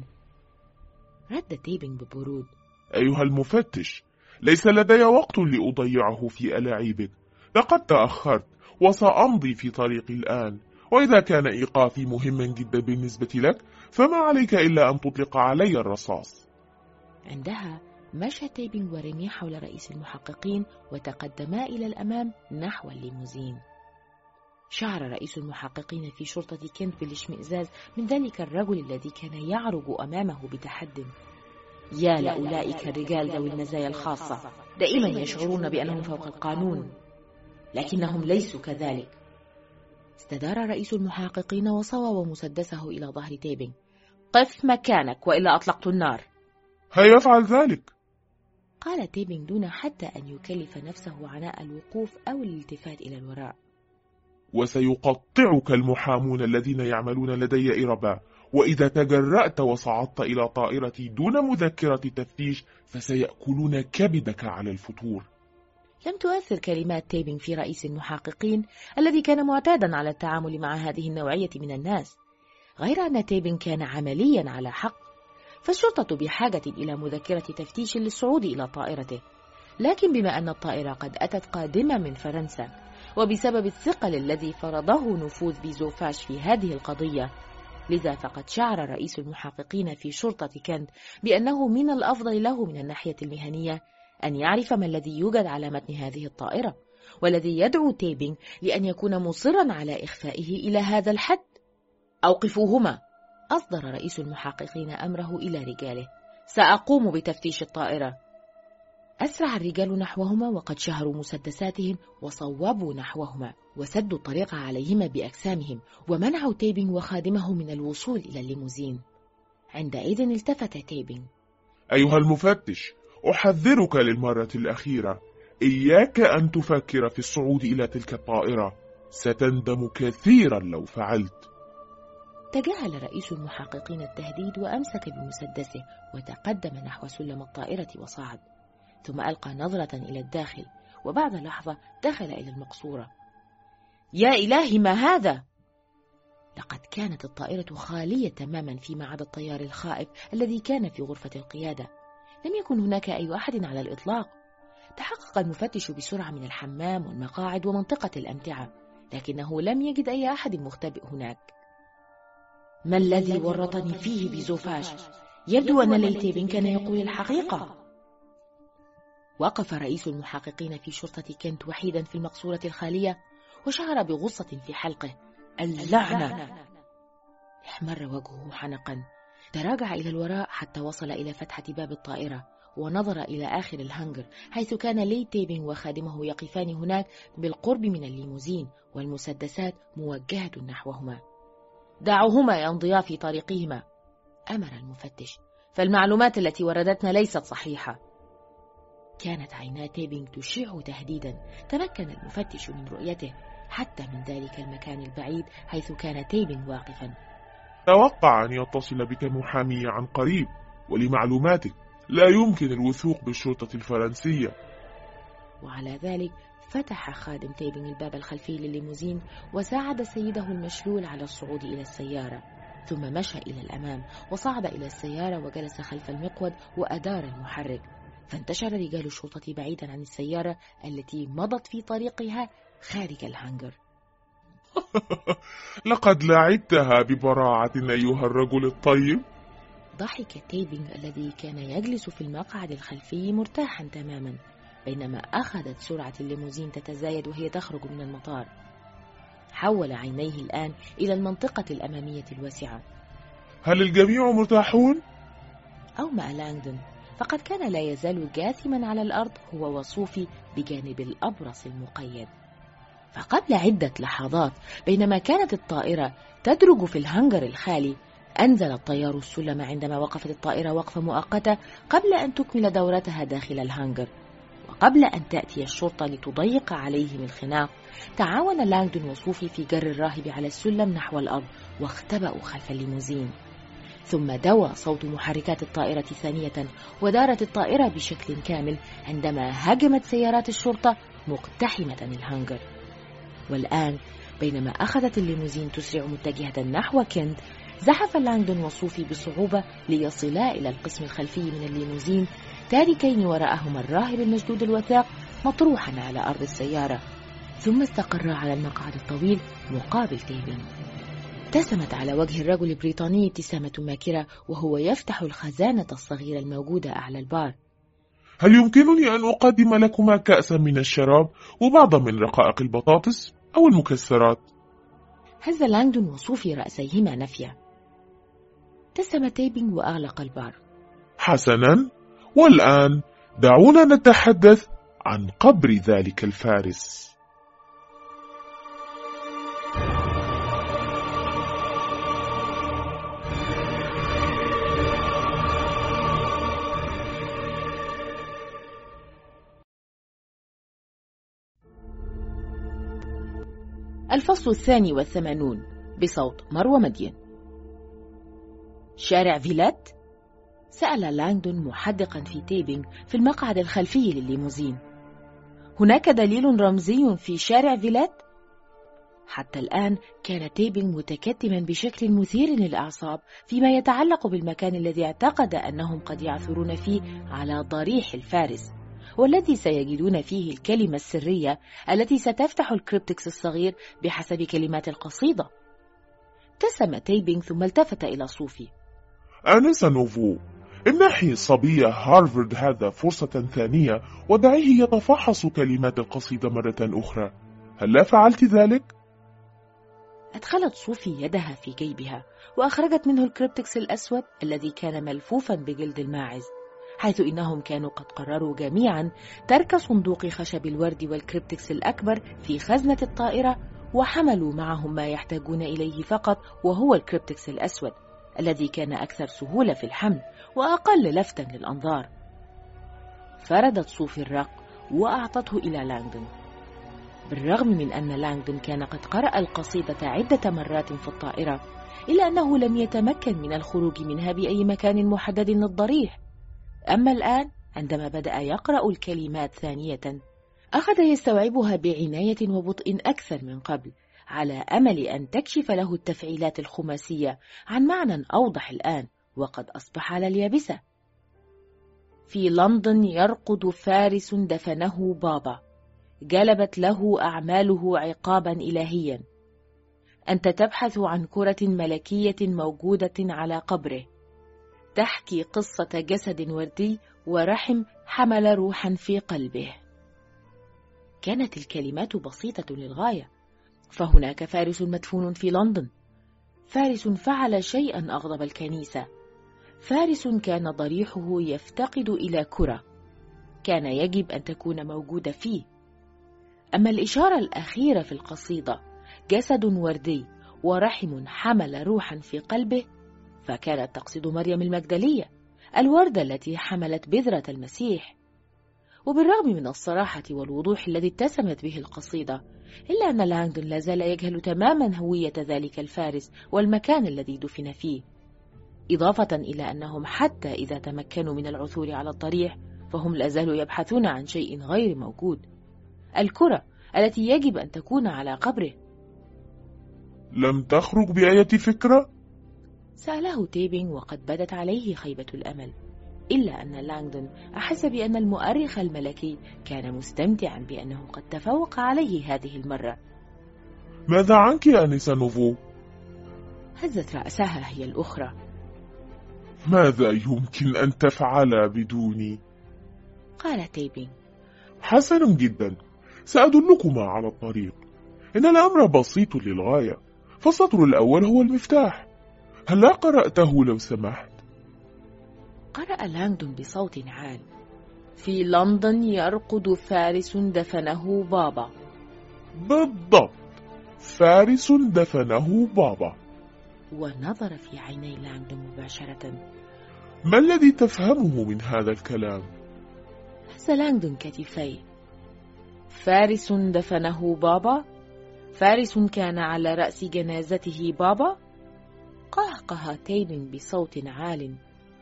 رد تيبينغ ببرود. أيها المفتش، ليس لدي وقت لأضيعه في ألاعيبك. لقد تأخرت وسأمضي في طريقي الآن، وإذا كان إيقافي مهما جدا بالنسبة لك فما عليك إلا أن تطلق علي الرصاص. عندها مشى تيبينغ وريمي حول رئيس المحققين وتقدما إلى الأمام نحو الليموزين. شعر رئيس المحققين في شرطة كنت بالاشمئزاز من ذلك الرجل الذي كان يعرج أمامه بتحد. يا لأولئك الرجال ذوي المزايا الخاصة، دائما يشعرون بأنهم فوق القانون، لكنهم ليسوا كذلك. استدار رئيس المحققين وصوب مسدسه إلى ظهر تيبينغ. قف مكانك وإلا أطلقت النار. هيا افعل ذلك، قال تيبينغ دون حتى أن يكلف نفسه عناء الوقوف أو الالتفات إلى الوراء. وسيقطعك المحامون الذين يعملون لدي إربا، وإذا تجرأت وصعدت إلى طائرتي دون مذكرة تفتيش فسيأكلون كبدك على الفتور. لم تؤثر كلمات تيبينغ في رئيس المحققين الذي كان معتادا على التعامل مع هذه النوعية من الناس، غير أن تيبينغ كان عمليا على حق، فالشرطة بحاجة إلى مذكرة تفتيش للصعود إلى طائرته. لكن بما أن الطائرة قد أتت قادمة من فرنسا، وبسبب الثقل الذي فرضه نفوذ بيزوفاش في هذه القضية، لذا فقد شعر رئيس المحققين في شرطة كنت بأنه من الأفضل له من الناحية المهنية أن يعرف ما الذي يوجد على متن هذه الطائرة، والذي يدعو تيبينغ لأن يكون مصرا على إخفائه إلى هذا الحد. أوقفوهما، أصدر رئيس المحققين أمره إلى رجاله. سأقوم بتفتيش الطائرة. أسرع الرجال نحوهما وقد شهروا مسدساتهم وصوبوا نحوهما وسدوا الطريق عليهما بأجسامهم، ومنعوا تيبينغ وخادمه من الوصول إلى الليموزين. عندئذ التفت تيبينغ. أيها المفتش، أحذرك للمرة الأخيرة، إياك أن تفكر في الصعود إلى تلك الطائرة، ستندم كثيرا لو فعلت. تجاهل رئيس المحققين التهديد وأمسك بمسدسه وتقدم نحو سلم الطائرة وصعد، ثم ألقى نظرة إلى الداخل، وبعد لحظة دخل إلى المقصورة. يا إلهي، ما هذا؟ لقد كانت الطائرة خالية تماما فيما عدا الطيار الخائف الذي كان في غرفة القيادة. لم يكن هناك أي أحد على الإطلاق. تحقق المفتش بسرعة من الحمام والمقاعد ومنطقة الأمتعة، لكنه لم يجد أي أحد مختبئ هناك. ما الذي ورطني فيه بيزوفاش؟ يبدو أن لي تيبينغ كان يقول الحقيقة. وقف رئيس المحققين في شرطة كنت وحيدا في المقصورة الخالية، وشعر بغصة في حلقه. اللعنة! احمر وجهه حنقا. تراجع إلى الوراء حتى وصل إلى فتحة باب الطائرة، ونظر إلى آخر الهانجر حيث كان لي تيبينغ وخادمه يقفان هناك بالقرب من الليموزين، والمسدسات موجهة نحوهما. دعوهما يمضيا في طريقهما، أمر المفتش، فالمعلومات التي وردتنا ليست صحيحة. كانت عينا تيبينغ تشع تهديدا. تمكن المفتش من رؤيته حتى من ذلك المكان البعيد حيث كان تيبينغ واقفا. توقع أن يتصل بك محامي عن قريب، ولمعلوماتك لا يمكن الوثوق بالشرطة الفرنسية. وعلى ذلك فتح خادم تيبينغ الباب الخلفي للليموزين وساعد سيده المشلول على الصعود إلى السيارة، ثم مشى إلى الأمام وصعد إلى السيارة وجلس خلف المقود وأدار المحرك. فانتشر رجال الشرطة بعيدا عن السيارة التي مضت في طريقها خارج الهانجر. لقد لعبتها ببراعة أيها الرجل الطيب. ضحك تيبينغ الذي كان يجلس في المقعد الخلفي مرتاحا تماما، بينما أخذت سرعة الليموزين تتزايد وهي تخرج من المطار. حول عينيه الآن إلى المنطقة الأمامية الواسعة. هل الجميع مرتاحون؟ أومأ لانغدون، فقد كان لا يزال جاثما على الأرض هو وصوفي بجانب الأبرص المقيد. فقبل عدة لحظات بينما كانت الطائرة تدرج في الهانجر الخالي، أنزل الطيار السلم عندما وقفت الطائرة وقفة مؤقتة قبل أن تكمل دورتها داخل الهانجر. وقبل أن تأتي الشرطة لتضيق عليهم الخناق، تعاون لانغدون وصوفي في جر الراهب على السلم نحو الأرض، واختبأوا خلف الليموزين. ثم دوى صوت محركات الطائرة ثانية، ودارت الطائرة بشكل كامل عندما هاجمت سيارات الشرطة مقتحمة الهانجر. والآن بينما أخذت الليموزين تسرع متجهة نحو كنت، زحف لانغدون وصوفي بصعوبة ليصلا إلى القسم الخلفي من الليموزين، تاركين وراءهما الراهب المشدود الوثاق مطروحا على أرض السيارة، ثم استقر على المقعد الطويل مقابل تيبينغ. ابتسمت على وجه الرجل البريطاني ابتسامة ماكرة وهو يفتح الخزانة الصغيرة الموجودة أعلى البار. هل يمكنني أن أقدم لكما كأسا من الشراب وبعضا من رقائق البطاطس أو المكسرات؟ هز لانغدون وصوفي رأسيهما نفيا. ابتسم تيبينغ وأغلق البار. حسنا، والآن دعونا نتحدث عن قبر ذلك الفارس. الفصل الثاني والثمانون بصوت مروى مدين. شارع فيلات؟ سأل لانغدون محدقا في تيبينغ في المقعد الخلفي للليموزين. هناك دليل رمزي في شارع فيلات؟ حتى الآن كان تيبينغ متكتما بشكل مثير للأعصاب فيما يتعلق بالمكان الذي اعتقد أنهم قد يعثرون فيه على ضريح الفارس، والذي سيجدون فيه الكلمة السرية التي ستفتح الكريبتكس الصغير بحسب كلمات القصيدة. ابتسم تيبينغ ثم التفت إلى صوفي. آنسة نوفو، امنحي صبي هارفارد هذا فرصة ثانية ودعيه يتفحص كلمات القصيدة مرة أخرى. هل لا فعلت ذلك؟ أدخلت صوفي يدها في جيبها وأخرجت منه الكريبتكس الأسود الذي كان ملفوفا بجلد الماعز، حيث إنهم كانوا قد قرروا جميعا ترك صندوق خشب الورد والكريبتكس الأكبر في خزنة الطائرة، وحملوا معهم ما يحتاجون إليه فقط، وهو الكريبتكس الأسود الذي كان أكثر سهولة في الحمل وأقل لفتا للأنظار. فردت صوفي الرق وأعطته إلى لانغدون. بالرغم من أن لانغدون كان قد قرأ القصيدة عدة مرات في الطائرة، إلا أنه لم يتمكن من الخروج منها بأي مكان محدد للضريح. أما الآن عندما بدأ يقرأ الكلمات ثانية، أخذ يستوعبها بعناية وبطء أكثر من قبل، على أمل أن تكشف له التفعيلات الخماسية عن معنى أوضح الآن وقد أصبح على اليابسة. في لندن يرقد فارس دفنه بابا، جلبت له أعماله عقابا إلهيا. أنت تبحث عن كرة ملكية موجودة على قبره، تحكي قصة جسد وردي ورحم حمل روحا في قلبه. كانت الكلمات بسيطة للغاية، فهناك فارس مدفون في لندن، فارس فعل شيئا أغضب الكنيسة، فارس كان ضريحه يفتقد إلى كرة كان يجب أن تكون موجودة فيه. أما الإشارة الأخيرة في القصيدة، جسد وردي ورحم حمل روحا في قلبه، فكانت تقصد مريم المجدلية، الوردة التي حملت بذرة المسيح. وبالرغم من الصراحة والوضوح الذي اتسمت به القصيدة، إلا أن لانغدون لا زال يجهل تماما هوية ذلك الفارس والمكان الذي دفن فيه، إضافة إلى أنهم حتى إذا تمكنوا من العثور على الضريح فهم لا زالوا يبحثون عن شيء غير موجود، الكرة التي يجب أن تكون على قبره. لم تخرج بأية فكرة؟ سأله تيبينغ وقد بدت عليه خيبة الأمل، إلا أن لانغدون أحس بأن المؤرخ الملكي كان مستمتعا بأنه قد تفوق عليه هذه المرة. ماذا عنك يا آنسة نوفو؟ هزت رأسها هي الأخرى. ماذا يمكن أن تفعل بدوني؟ قال تيبينغ. حسنا جدا، سأدلكما على الطريق. إن الأمر بسيط للغاية، فالسطر الأول هو المفتاح. هل لا قرأته لو سمحت؟ قرأ لانغدون بصوت عال. في لندن يرقد فارس دفنه بابا. بالضبط، فارس دفنه بابا. ونظر في عيني لانغدون مباشرة. ما الذي تفهمه من هذا الكلام؟ هز لانغدون كتفيه. فارس دفنه بابا؟ فارس كان على رأس جنازته بابا؟ قهقه تيبن بصوت عال.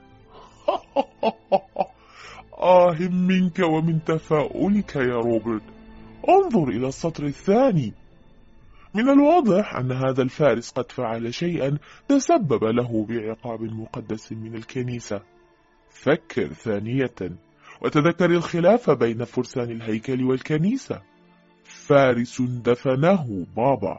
آه منك ومن تفاؤلك يا روبرت. انظر إلى السطر الثاني. من الواضح أن هذا الفارس قد فعل شيئا تسبب له بعقاب مقدس من الكنيسة. فكر ثانية وتذكر الخلاف بين فرسان الهيكل والكنيسة. فارس دفنه بابا.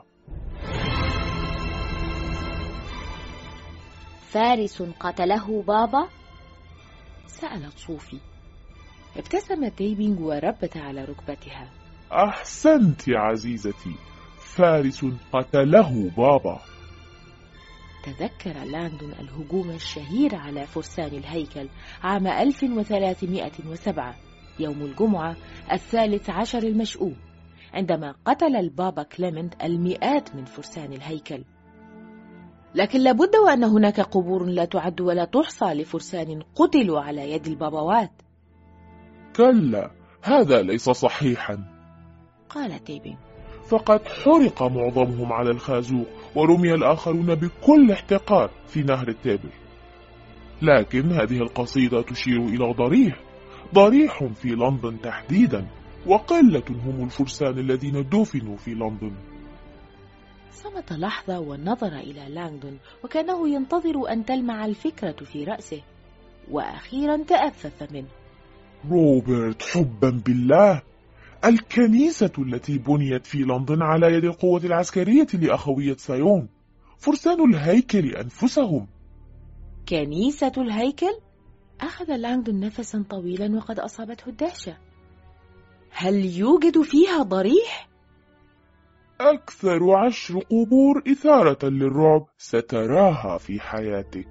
فارس قتله بابا؟ سألت صوفي. ابتسمت تيبينغ وربت على ركبتها. أحسنت يا عزيزتي، فارس قتله بابا. تذكر لاندون الهجوم الشهير على فرسان الهيكل عام ألف وثلاثمائة وسبعة يوم الجمعة الثالث عشر المشؤوم، عندما قتل البابا كليمنت المئات من فرسان الهيكل. لكن لابد وأن هناك قبور لا تعد ولا تحصى لفرسان قتلوا على يد البابوات. كلا، هذا ليس صحيحا، قال تيبين. فقد حرق معظمهم على الخازوق ورمي الآخرون بكل احتقار في نهر التابر. لكن هذه القصيدة تشير إلى ضريح ضريح في لندن تحديدا، وقلة هم الفرسان الذين دفنوا في لندن. صمت لحظة ونظر إلى لانغدون وكأنه ينتظر أن تلمع الفكرة في رأسه، وأخيرا تأفف منه. روبرت، حبا بالله، الكنيسة التي بنيت في لندن على يد القوة العسكرية لأخوية سايون، فرسان الهيكل أنفسهم. كنيسة الهيكل؟ أخذ لانغدون نفسا طويلا وقد أصابته الدهشة. هل يوجد فيها ضريح؟ أكثر عشر قبور إثارة للرعب ستراها في حياتك.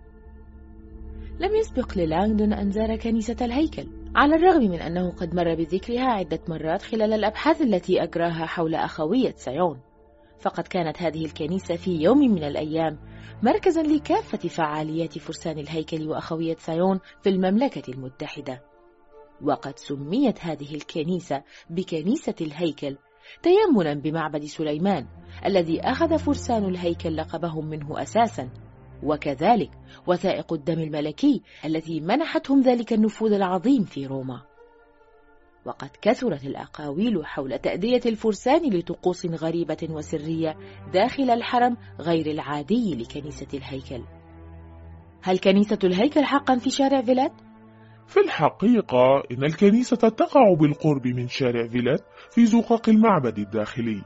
لم يسبق للانغدون أن زار كنيسة الهيكل، على الرغم من أنه قد مر بذكرها عدة مرات خلال الأبحاث التي أجراها حول أخوية سايون. فقد كانت هذه الكنيسة في يوم من الأيام مركزا لكافة فعاليات فرسان الهيكل وأخوية سايون في المملكة المتحدة. وقد سميت هذه الكنيسة بكنيسة الهيكل تيمنا بمعبد سليمان الذي أخذ فرسان الهيكل لقبهم منه أساسا، وكذلك وثائق الدم الملكي التي منحتهم ذلك النفوذ العظيم في روما. وقد كثرت الأقاويل حول تأدية الفرسان لطقوس غريبة وسرية داخل الحرم غير العادي لكنيسة الهيكل. هل كنيسة الهيكل حقا في شارع فيلات؟ في الحقيقة إن الكنيسة تقع بالقرب من شارع فيلات في زقاق المعبد الداخلي.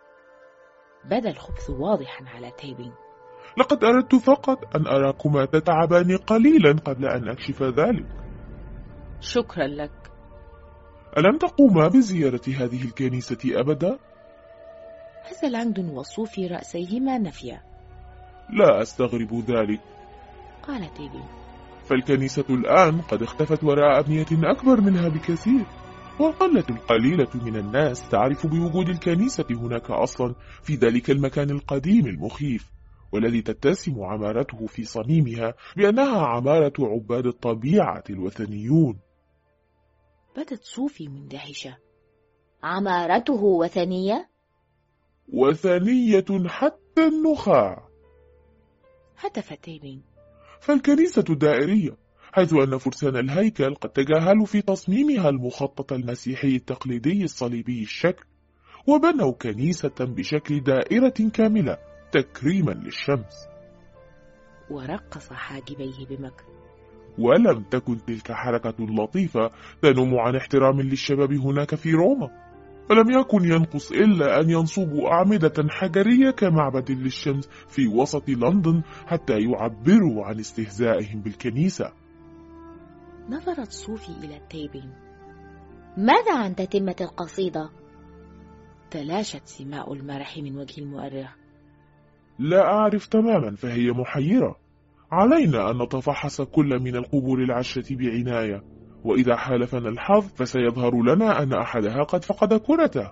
بدا الخبث واضحا على تيبين. لقد أردت فقط أن أراكما تتعبان قليلا قبل أن أكشف ذلك. شكرا لك. ألم تقوما بزيارة هذه الكنيسة أبدا؟ هز لانغدون وصوفي رأسيهما نفيا. لا أستغرب ذلك، قال تيبين، فالكنيسة الآن قد اختفت وراء أبنية أكبر منها بكثير، والقلة القليلة من الناس تعرف بوجود الكنيسة هناك أصلا في ذلك المكان القديم المخيف، والذي تتسم عمارته في صميمها بأنها عمارة عباد الطبيعة الوثنيون. بدت صوفي مندهشة. عمارته وثنية؟ وثنية حتى النخاع، هتف تيبين. فالكنيسة دائرية، حيث أن فرسان الهيكل قد تجاهلوا في تصميمها المخطط المسيحي التقليدي الصليبي الشكل، وبنوا كنيسة بشكل دائرة كاملة تكريما للشمس. ورقص حاجبيه بمكر. ولم تكن تلك حركة لطيفة تنم عن احترام للشباب هناك في روما، فلم يكن ينقص إلا أن ينصبوا أعمدة حجرية كمعبد للشمس في وسط لندن حتى يعبروا عن استهزائهم بالكنيسة. نظرت صوفي إلى تيبين. ماذا عن تتمة القصيدة؟ تلاشت سماء المرح من وجه المؤرخ. لا أعرف تماما، فهي محيرة. علينا أن نتفحص كل من القبور العشرة بعناية، وإذا حالفنا الحظ فسيظهر لنا أن أحدها قد فقد كرته.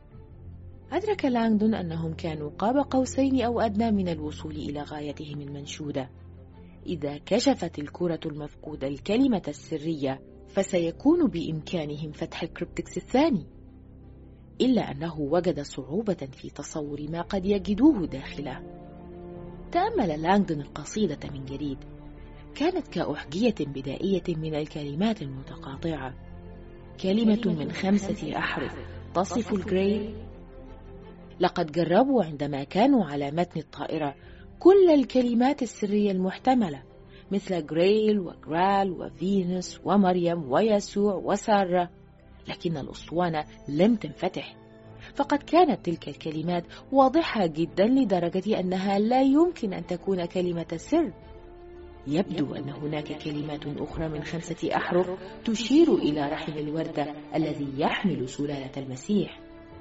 أدرك لانغدون أنهم كانوا قاب قوسين أو أدنى من الوصول إلى غايتهم المنشودة. إذا كشفت الكرة المفقودة الكلمة السرية فسيكون بإمكانهم فتح الكريبتكس الثاني، إلا أنه وجد صعوبة في تصور ما قد يجدوه داخله. تأمل لانغدون القصيدة من جديد. كانت كأحجية بدائية من الكلمات المتقاطعة، كلمة من خمسة أحرف تصف الجريل. لقد جربوا عندما كانوا على متن الطائرة كل الكلمات السرية المحتملة، مثل جريل وجرال وفينوس ومريم ويسوع وسارة، لكن الأسطوانة لم تنفتح. فقد كانت تلك الكلمات واضحة جدا لدرجة أنها لا يمكن أن تكون كلمة سر. يبدو أن هناك كلمات أخرى من خمسة أحرف تشير إلى رحم الوردة الذي يحمل سلالة المسيح.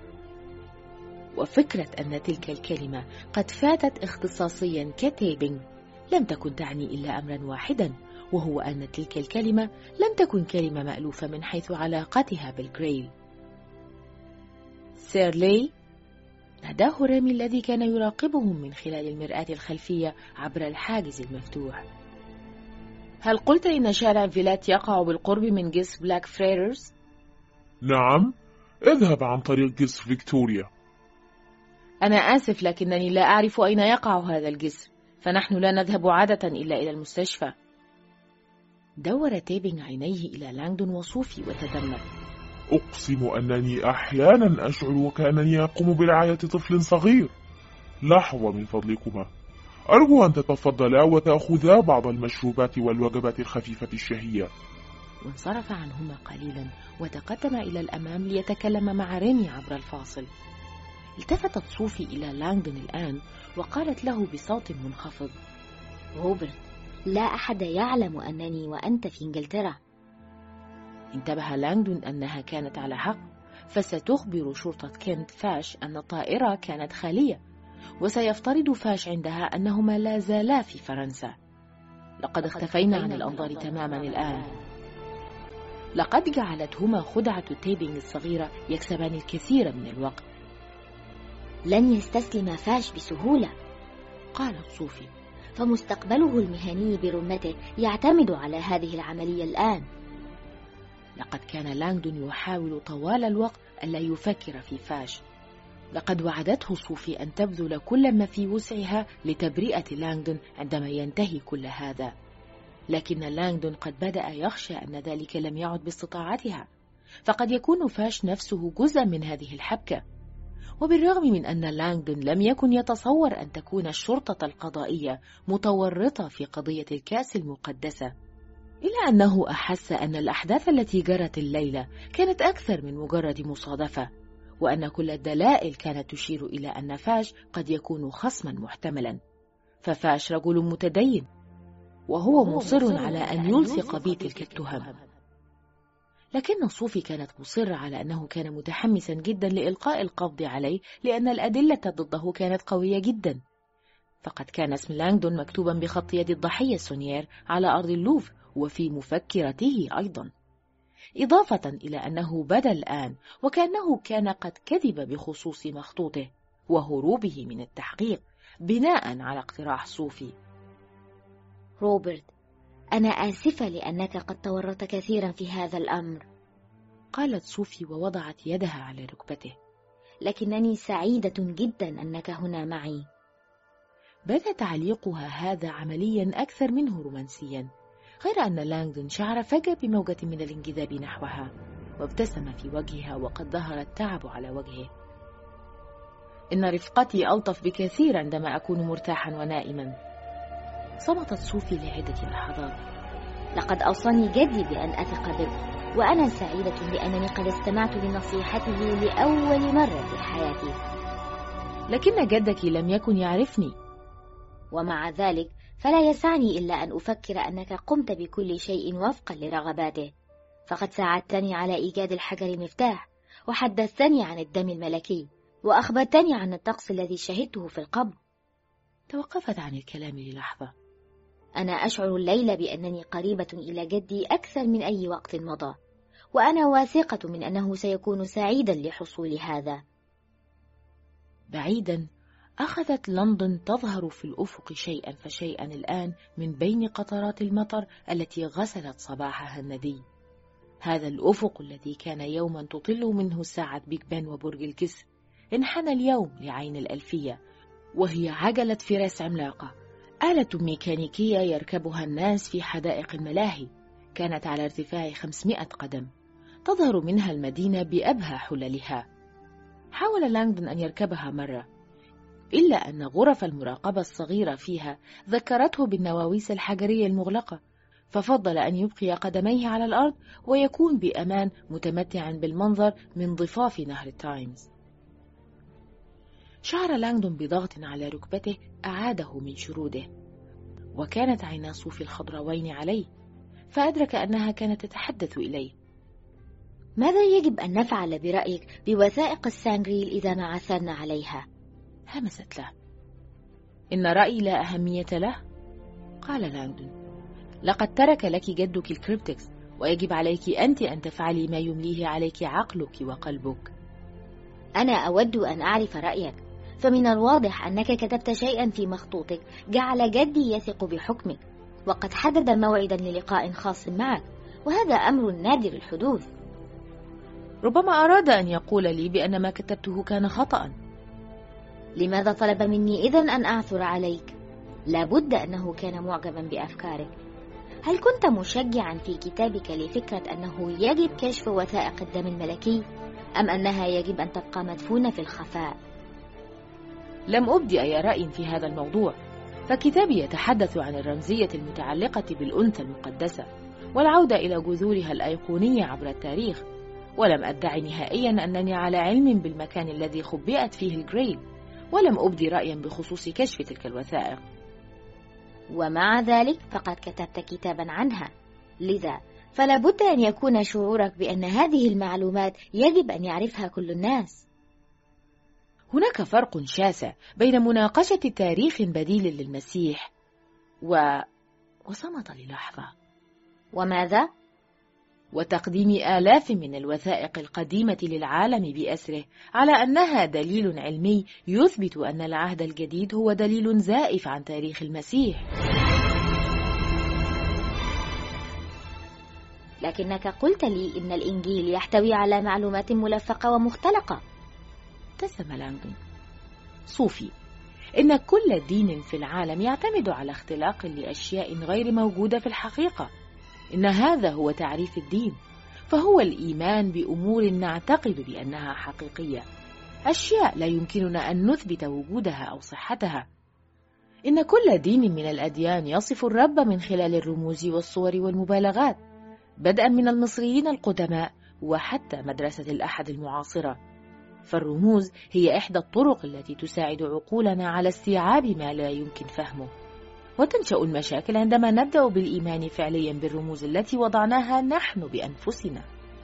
وفكرة أن تلك الكلمة قد فاتت اختصاصيا كتيبينغ لم تكن تعني إلا أمرا واحدا، وهو أن تلك الكلمة لم تكن كلمة مألوفة من حيث علاقتها بالجريل. سير لي، ناداه رامي الذي كان يراقبهم من خلال المرآة الخلفية عبر الحاجز المفتوح. هل قلت إن شارع فيلات يقع بالقرب من جسر بلاك فريرز؟ نعم، اذهب عن طريق جسر فيكتوريا. أنا آسف، لكنني لا أعرف أين يقع هذا الجسر، فنحن لا نذهب عادة إلا إلى المستشفى. دور تيبينغ عينيه إلى لانغدون وصوفي وتذمر. أقسم أنني أحيانا أشعر وكأنني أقوم برعاية طفل صغير. لحظة من فضلكما، أرجو أن تتفضلا وتأخذا بعض المشروبات والوجبات الخفيفة الشهية. وانصرف عنهما قليلا وتقدم إلى الأمام ليتكلم مع ريمي عبر الفاصل. التفتت صوفي إلى لانغدون الآن وقالت له بصوت منخفض: روبرت، لا أحد يعلم أنني وأنت في إنجلترا. انتبه لانغدون أنها كانت على حق، فستخبر شرطة كنت فاش أن الطائرة كانت خالية، وسيفترض فاش عندها أنهما لا زالا في فرنسا. لقد اختفينا عن الأنظار تماما الآن. لقد جعلتهما خدعة تيبينغ الصغيرة يكسبان الكثير من الوقت. لن يستسلم فاش بسهولة، قالت صوفي، فمستقبله المهني برمته يعتمد على هذه العملية الآن. لقد كان لانغدون يحاول طوال الوقت ألا يفكر في فاش. لقد وعدته صوفي أن تبذل كل ما في وسعها لتبرئة لانغدون عندما ينتهي كل هذا، لكن لانغدون قد بدأ يخشى أن ذلك لم يعد باستطاعتها، فقد يكون فاش نفسه جزءا من هذه الحبكة. وبالرغم من أن لانغدون لم يكن يتصور أن تكون الشرطة القضائية متورطة في قضية الكأس المقدسة، إلا أنه أحس أن الأحداث التي جرت الليلة كانت أكثر من مجرد مصادفة، وأن كل الدلائل كانت تشير إلى أن فاش قد يكون خصما محتملا. ففاش رجل متدين، وهو مصر على أن يلصق بتلك التهم. لكن صوفي كانت مصرة على أنه كان متحمسا جدا لإلقاء القبض عليه، لأن الأدلة ضده كانت قوية جدا. فقد كان اسم لانغدون مكتوبا بخط يد الضحية سونيير على أرض اللوفر وفي مفكرته أيضا، إضافة إلى أنه بدا الآن وكأنه كان قد كذب بخصوص مخطوطه وهروبه من التحقيق بناء على اقتراح صوفي. روبرت، أنا آسفة لأنك قد تورطت كثيرا في هذا الأمر، قالت صوفي ووضعت يدها على ركبته، لكنني سعيدة جدا أنك هنا معي. بدا تعليقها هذا عمليا أكثر منه رومانسيا، غير أن لانغدون شعر فجأة بموجة من الانجذاب نحوها، وابتسم في وجهها وقد ظهر التعب على وجهه. إن رفقتي ألطف بكثير عندما أكون مرتاحا ونائما. صمتت صوفي لعدة لحظات. لقد أوصاني جدي بأن أثق بك، وأنا سعيدة لأنني قد استمعت لنصيحته لأول مرة في حياتي. لكن جدك لم يكن يعرفني. ومع ذلك فلا يسعني إلا أن أفكر أنك قمت بكل شيء وفقا لرغباته، فقد ساعدتني على إيجاد الحجر المفتاح، وحدثتني عن الدم الملكي، وأخبرتني عن الطقس الذي شهدته في القبر. توقفت عن الكلام للحظة. أنا أشعر الليلة بأنني قريبة إلى جدي أكثر من أي وقت مضى، وأنا واثقة من أنه سيكون سعيدا لحصول هذا. بعيدا أخذت لندن تظهر في الأفق شيئا فشيئا الآن من بين قطرات المطر التي غسلت صباحها الندي. هذا الأفق الذي كان يوما تطل منه ساعة بيج بن وبرج الجسر انحنى اليوم لعين الألفية، وهي عجلة فراس عملاقة، آلة ميكانيكية يركبها الناس في حدائق الملاهي، كانت على ارتفاع خمسمائة قدم، تظهر منها المدينة بأبهى حللها. حاول لانغدون أن يركبها مرة، إلا أن غرف المراقبة الصغيرة فيها ذكرته بالنواويس الحجرية المغلقة، ففضل أن يبقي قدميه على الأرض ويكون بأمان متمتعا بالمنظر من ضفاف نهر التايمز. شعر لانغدون بضغط على ركبته أعاده من شروده، وكانت عينا صوفي الخضراوين عليه، فأدرك أنها كانت تتحدث إليه. ماذا يجب أن نفعل برأيك بوثائق السانغريل إذا ما عثرنا عليها؟ همست له. إن رأيي لا أهمية له، قال لانغدون. لقد ترك لك جدك الكريبتكس، ويجب عليك أنت أن تفعلي ما يمليه عليك عقلك وقلبك. أنا أود أن أعرف رأيك، فمن الواضح أنك كتبت شيئا في مخطوطك جعل جدي يثق بحكمك، وقد حدد موعدا للقاء خاص معك، وهذا أمر نادر الحدوث. ربما أراد أن يقول لي بأن ما كتبته كان خطأ. لماذا طلب مني إذن أن أعثر عليك؟ لابد أنه كان معجبا بأفكارك. هل كنت مشجعا في كتابك لفكرة أنه يجب كشف وثائق الدم الملكي، أم أنها يجب أن تبقى مدفونة في الخفاء؟ لم أبدي أي رأي في هذا الموضوع، فكتابي يتحدث عن الرمزية المتعلقة بالأنثى المقدسة والعودة إلى جذورها الأيقونية عبر التاريخ، ولم أدعي نهائيا أنني على علم بالمكان الذي خبئت فيه الجريل، ولم أبدي رأيا بخصوص كشف تلك الوثائق. ومع ذلك فقد كتبت كتابا عنها، لذا فلا بد أن يكون شعورك بأن هذه المعلومات يجب أن يعرفها كل الناس. هناك فرق شاسع بين مناقشة تاريخ بديل للمسيح و... وصمت للحظة. وماذا؟ وتقديم آلاف من الوثائق القديمة للعالم بأسره على أنها دليل علمي يثبت أن العهد الجديد هو دليل زائف عن تاريخ المسيح. لكنك قلت لي إن الإنجيل يحتوي على معلومات ملفقة ومختلقة. ابتسم لانغدون. صوفي، إن كل دين في العالم يعتمد على اختلاق لأشياء غير موجودة في الحقيقة. إن هذا هو تعريف الدين، فهو الإيمان بأمور نعتقد بأنها حقيقية، أشياء لا يمكننا أن نثبت وجودها أو صحتها. إن كل دين من الأديان يصف الرب من خلال الرموز والصور والمبالغات، بدءا من المصريين القدماء وحتى مدرسة الأحد المعاصرة. فالرموز هي إحدى الطرق التي تساعد عقولنا على استيعاب ما لا يمكن فهمه، وتنشأ المشاكل عندما نبدأ بالإيمان فعليا بالرموز التي وضعناها نحن بأنفسنا.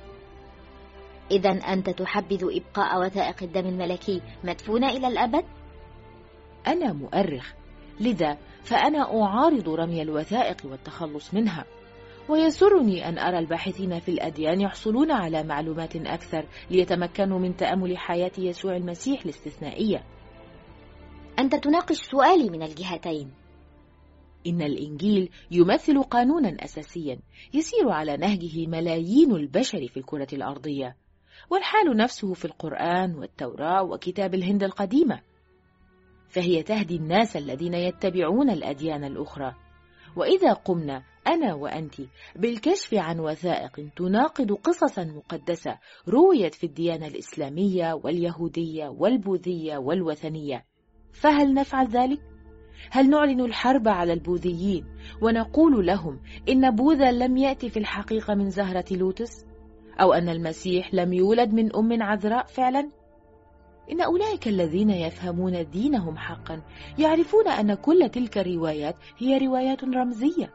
إذن أنت تحبذ إبقاء وثائق الدم الملكي مدفونة إلى الأبد؟ أنا مؤرخ، لذا فأنا أعارض رمي الوثائق والتخلص منها، ويسرني أن أرى الباحثين في الأديان يحصلون على معلومات أكثر ليتمكنوا من تأمل حياة يسوع المسيح الاستثنائية. أنت تناقش سؤالي من الجهتين. إن الإنجيل يمثل قانونا أساسيا يسير على نهجه ملايين البشر في الكرة الأرضية، والحال نفسه في القرآن والتوراة وكتاب الهند القديمة، فهي تهدي الناس الذين يتبعون الأديان الأخرى. وإذا قمنا أنا وأنت بالكشف عن وثائق تناقض قصصا مقدسة رويت في الديانة الإسلامية واليهودية والبوذية والوثنية، فهل نفعل ذلك؟ هل نعلن الحرب على البوذيين ونقول لهم إن بوذا لم يأتي في الحقيقة من زهرة لوتس، أو أن المسيح لم يولد من أم عذراء فعلا؟ إن أولئك الذين يفهمون دينهم حقا يعرفون أن كل تلك الروايات هي روايات رمزية.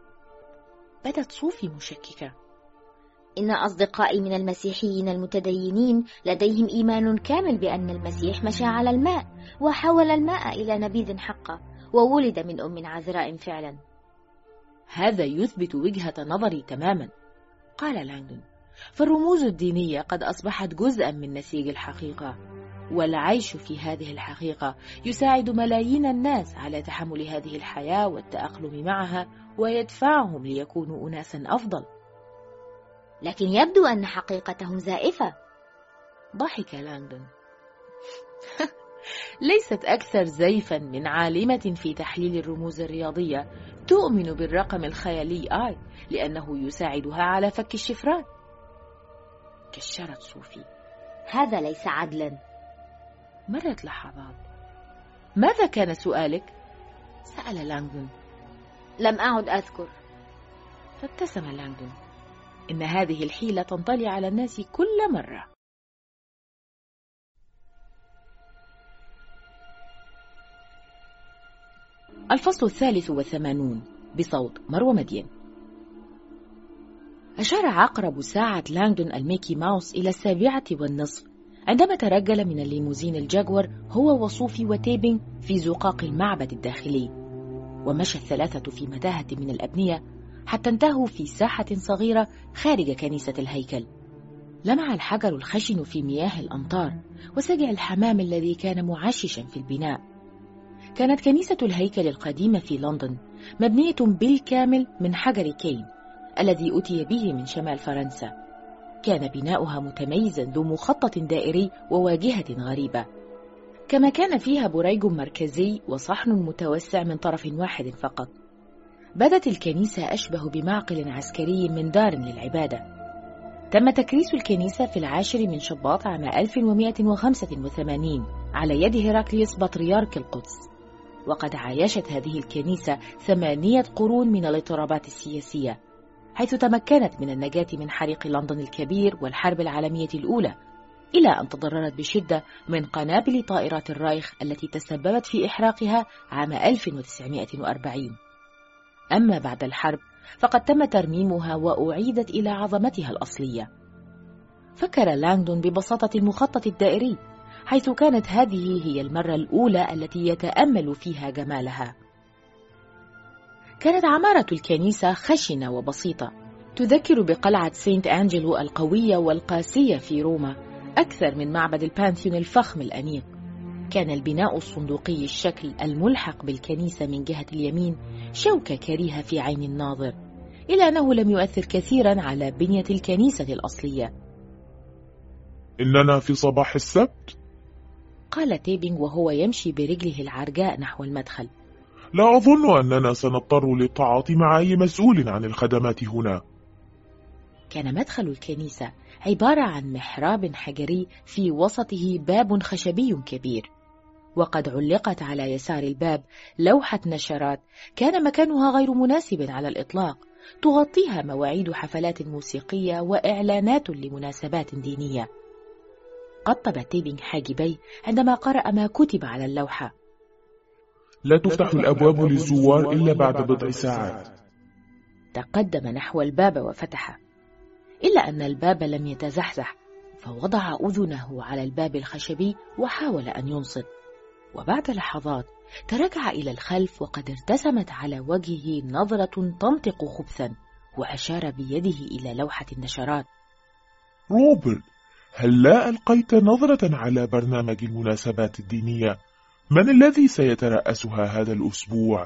بدت صوفي مشككة. إن أصدقائي من المسيحيين المتدينين لديهم إيمان كامل بأن المسيح مشى على الماء وحول الماء إلى نبيذ حقا وولد من أم عذراء فعلا. هذا يثبت وجهة نظري تماما، قال لانغدون، فالرموز الدينية قد أصبحت جزءا من نسيج الحقيقة، والعيش في هذه الحقيقة يساعد ملايين الناس على تحمل هذه الحياة والتأقلم معها، ويدفعهم ليكونوا أناسا أفضل. لكن يبدو أن حقيقتهم زائفة. ضحك لانغدون. ليست أكثر زيفا من عالمة في تحليل الرموز الرياضية تؤمن بالرقم الخيالي آي لأنه يساعدها على فك الشفرات. كشرت صوفي. هذا ليس عدلا. مرت لحظات. ماذا كان سؤالك؟ سأل لانغدون. لم أعد أذكر. فابتسم لانغدون. إن هذه الحيلة تنطلي على الناس كل مرة. الفصل الثالث والثمانون بصوت مروى مدين. أشار عقرب ساعة لانغدون الميكي ماوس إلى السابعة والنصف عندما ترجل من الليموزين الجاكور هو وصوفي وتيبينغ في زقاق المعبد الداخلي، ومشى الثلاثة في متاهة من الأبنية حتى انتهوا في ساحة صغيرة خارج كنيسة الهيكل. لمع الحجر الخشن في مياه الأمطار وسجع الحمام الذي كان معششا في البناء. كانت كنيسة الهيكل القديمة في لندن مبنية بالكامل من حجر كين الذي أتي به من شمال فرنسا. كان بناؤها متميزا ذو مخطط دائري وواجهة غريبة، كما كان فيها بريج مركزي وصحن متوسع من طرف واحد فقط. بدت الكنيسة أشبه بمعقل عسكري من دار للعبادة. تم تكريس الكنيسة في العاشر من شباط عام ألف ومئة وخمسة وثمانين على يد هيراكليوس بطريرك القدس، وقد عايشت هذه الكنيسة ثمانية قرون من الاضطرابات السياسية، حيث تمكنت من النجاة من حريق لندن الكبير والحرب العالمية الأولى، إلى أن تضررت بشدة من قنابل طائرات الرايخ التي تسببت في إحراقها عام ألف وتسعمئة وأربعين. أما بعد الحرب فقد تم ترميمها وأعيدت إلى عظمتها الأصلية. فكر لانغدون ببساطة المخطط الدائري، حيث كانت هذه هي المرة الأولى التي يتأمل فيها جمالها. كانت عمارة الكنيسة خشنة وبسيطة، تذكر بقلعة سينت أنجلو القوية والقاسية في روما أكثر من معبد البانثيون الفخم الأنيق. كان البناء الصندوقي الشكل الملحق بالكنيسة من جهة اليمين شوكة كريهة في عين الناظر، إلا أنه لم يؤثر كثيرا على بنية الكنيسة الأصلية. إننا في صباح السبت، قال تيبينغ وهو يمشي برجله العرجاء نحو المدخل. لا أظن أننا سنضطر للتعاطي مع أي مسؤول عن الخدمات هنا. كان مدخل الكنيسة عبارة عن محراب حجري في وسطه باب خشبي كبير، وقد علقت على يسار الباب لوحة نشرات كان مكانها غير مناسب على الإطلاق، تغطيها مواعيد حفلات موسيقية وإعلانات لمناسبات دينية. قطب تيبينغ حاجبيه عندما قرأ ما كتب على اللوحة: لا تفتح الأبواب للزوار إلا بعد بضع ساعات. تقدم نحو الباب وفتحه، إلا أن الباب لم يتزحزح، فوضع أذنه على الباب الخشبي وحاول أن ينصت، وبعد لحظات تراجع إلى الخلف وقد ارتسمت على وجهه نظرة تنطق خبثا، وأشار بيده إلى لوحة النشرات. روبرت، هل لا ألقيت نظرة على برنامج المناسبات الدينية؟ من الذي سيترأسها هذا الأسبوع؟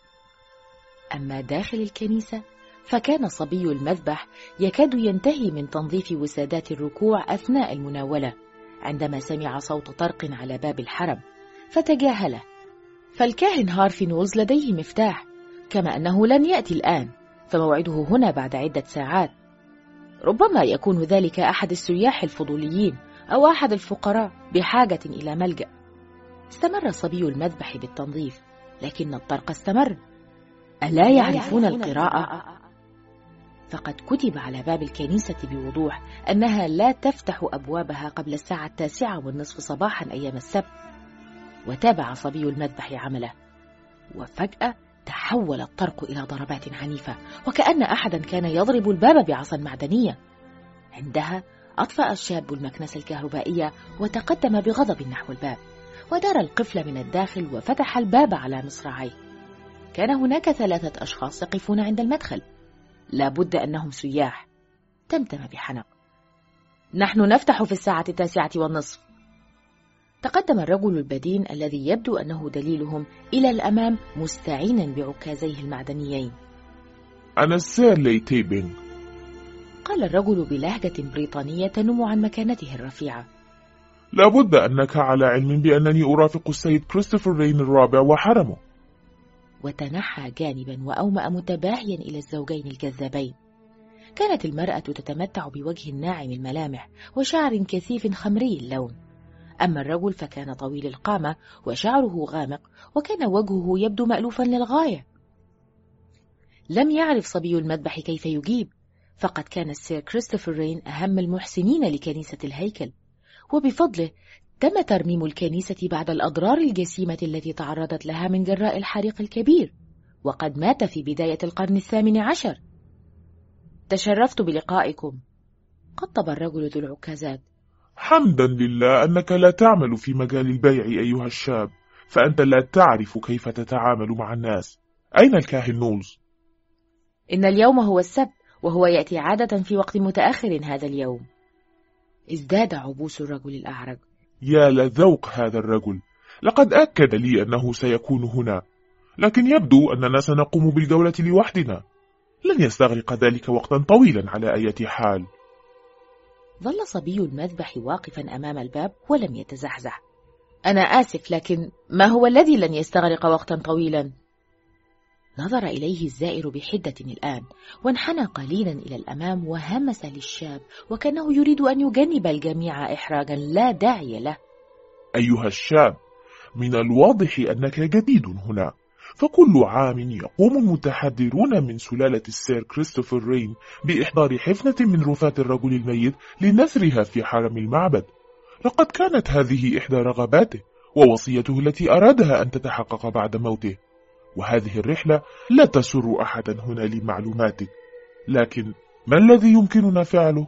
أما داخل الكنيسة فكان صبي المذبح يكاد ينتهي من تنظيف وسادات الركوع أثناء المناولة عندما سمع صوت طرق على باب الحرم، فتجاهله. فالكاهن هارفي نولز لديه مفتاح، كما أنه لن يأتي الآن، فموعده هنا بعد عدة ساعات. ربما يكون ذلك أحد السياح الفضوليين أو أحد الفقراء بحاجة إلى ملجأ. استمر صبي المذبح بالتنظيف، لكن الطرق استمر. ألا يعرفون القراءة؟ فقد كتب على باب الكنيسة بوضوح أنها لا تفتح أبوابها قبل الساعة التاسعة والنصف صباحا أيام السبت. وتابع صبي المذبح عمله، وفجأة تحول الطرق إلى ضربات عنيفة، وكأن أحدا كان يضرب الباب بعصا معدنية. عندها أطفأ الشاب المكنسة الكهربائية وتقدم بغضب نحو الباب، ودار القفل من الداخل وفتح الباب على مصراعيه. كان هناك ثلاثة أشخاص يقفون عند المدخل، لا بد أنهم سياح. تمتم بحنق: نحن نفتح في الساعة التاسعة والنصف. تقدم الرجل البدين الذي يبدو أنه دليلهم إلى الأمام مستعينا بعكازيه المعدنيين. أنا السير لي تيبينغ، قال الرجل بلهجة بريطانية تنم عن مكانته الرفيعة. لابد أنك على علم بأنني أرافق السيد كريستوفر رين الرابع وحرمه. وتنحى جانبا وأومأ متباهيا إلى الزوجين الكذابين. كانت المرأة تتمتع بوجه ناعم الملامح وشعر كثيف خمري اللون، أما الرجل فكان طويل القامة وشعره غامق وكان وجهه يبدو مألوفا للغاية. لم يعرف صبي المذبح كيف يجيب، فقد كان السير كريستوفر رين أهم المحسنين لكنيسة الهيكل، وبفضله تم ترميم الكنيسة بعد الأضرار الجسيمة التي تعرضت لها من جراء الحريق الكبير، وقد مات في بداية القرن الثامن عشر. تشرفت بلقائكم. قطب الرجل ذو العكازات. حمدا لله أنك لا تعمل في مجال البيع أيها الشاب، فأنت لا تعرف كيف تتعامل مع الناس. أين الكاهن نولز؟ إن اليوم هو السبت، وهو يأتي عادة في وقت متأخر هذا اليوم. ازداد عبوس الرجل الأعرج. يا لذوق هذا الرجل، لقد أكد لي أنه سيكون هنا، لكن يبدو أننا سنقوم بالجولة لوحدنا. لن يستغرق ذلك وقتا طويلا على أي حال. ظل صبي المذبح واقفا أمام الباب ولم يتزحزح. أنا آسف، لكن ما هو الذي لن يستغرق وقتا طويلا؟ نظر إليه الزائر بحدة الآن، وانحنى قليلا إلى الأمام وهمس للشاب وكأنه يريد أن يجنب الجميع إحراجا لا داعي له. أيها الشاب، من الواضح أنك جديد هنا، فكل عام يقوم المتحضرون من سلالة السير كريستوفر رين بإحضار حفنة من رفات الرجل الميت لنثرها في حرم المعبد. لقد كانت هذه إحدى رغباته ووصيته التي أرادها أن تتحقق بعد موته، وهذه الرحلة لا تسر أحدا هنا لمعلوماتك، لكن ما الذي يمكننا فعله؟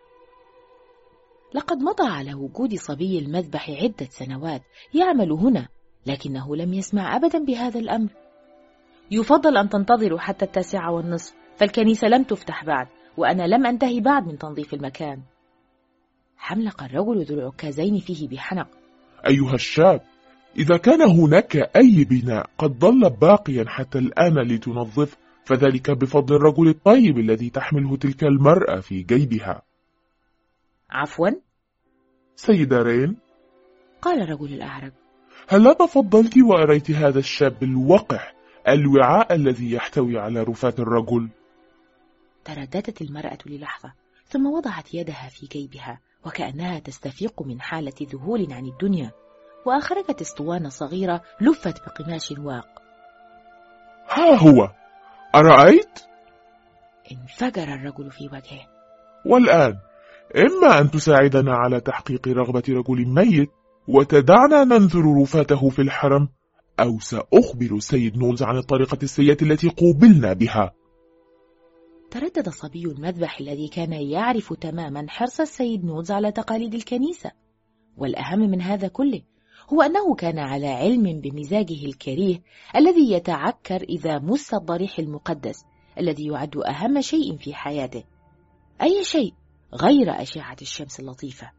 لقد مضى على وجود صبي المذبح عدة سنوات يعمل هنا، لكنه لم يسمع أبدا بهذا الأمر. يفضل أن تنتظروا حتى التاسعة والنصف، فالكنيسة لم تفتح بعد، وأنا لم أنتهي بعد من تنظيف المكان. حملق الرجل ذو العكازين فيه بحنق. أيها الشاب، إذا كان هناك أي بناء قد ظل باقيا حتى الآن لتنظف، فذلك بفضل الرجل الطيب الذي تحمله تلك المرأة في جيبها. عفوا؟ سيدة رين، قال الرجل الأعرج، هل لا تفضلت وأريت هذا الشاب الوقح الوعاء الذي يحتوي على رفات الرجل؟ ترددت المرأة للحظة، ثم وضعت يدها في جيبها وكأنها تستفيق من حالة ذهول عن الدنيا، وأخرجت اسطوانة صغيرة لفت بقماش واق. ها هو، أرأيت؟ انفجر الرجل في وجهه. والآن إما أن تساعدنا على تحقيق رغبة رجل ميت وتدعنا ننثر رفاته في الحرم، أو سأخبر السيد نولز عن الطريقة السيئة التي قوبلنا بها. تردد صبي المذبح الذي كان يعرف تماما حرص السيد نولز على تقاليد الكنيسة، والأهم من هذا كله هو أنه كان على علم بمزاجه الكريه الذي يتعكر إذا مس الضريح المقدس الذي يعد أهم شيء في حياته، أي شيء غير أشعة الشمس اللطيفة.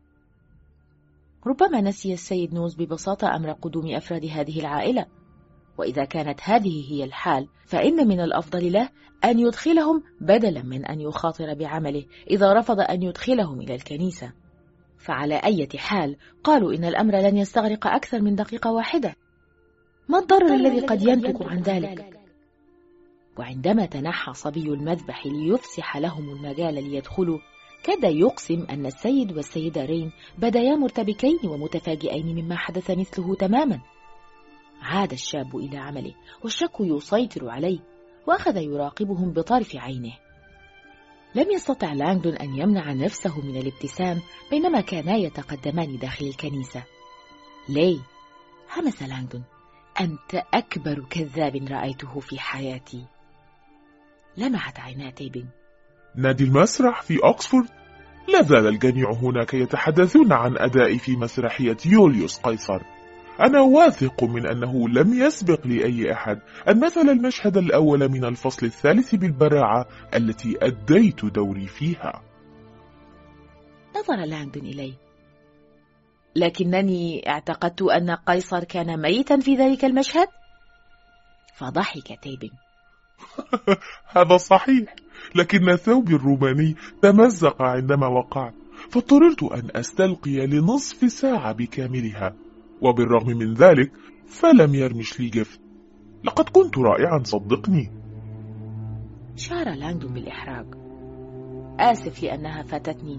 ربما نسي السيد نولز ببساطة أمر قدوم أفراد هذه العائلة، وإذا كانت هذه هي الحال فإن من الأفضل له أن يدخلهم بدلا من أن يخاطر بعمله إذا رفض أن يدخلهم إلى الكنيسة. فعلى أي حال قالوا إن الأمر لن يستغرق أكثر من دقيقة واحدة. ما الضرر الذي قد ينتج عن ذلك؟ وعندما تنحى صبي المذبح ليفسح لهم المجال ليدخلوا، كاد يقسم أن السيد والسيدة رين بدايا مرتبكين ومتفاجئين مما حدث مثله تماما. عاد الشاب إلى عمله والشك يسيطر عليه، وأخذ يراقبهم بطرف عينه. لم يستطع لانغدون أن يمنع نفسه من الابتسام بينما كانا يتقدمان داخل الكنيسة. لي، همس لانغدون، أنت أكبر كذاب رأيته في حياتي. لمعت عينا تيبن. نادي المسرح في أكسفورد؟ لا زال الجميع هناك يتحدثون عن أدائي في مسرحية يوليوس قيصر. أنا واثق من أنه لم يسبق لأي أحد أن مثل المشهد الأول من الفصل الثالث بالبراعة التي أديت دوري فيها. نظر لانغدون إليه. لكنني اعتقدت أن قيصر كان ميتا في ذلك المشهد. فضحك تيبن. هذا صحيح، لكن ثوبي الروماني تمزق عندما وقعت، فاضطررت أن أستلقي لنصف ساعة بكاملها، وبالرغم من ذلك فلم يرمش لي جفت. لقد كنت رائعا صدقني. شعر لانغدون بالإحراج. آسف لأنها فاتتني.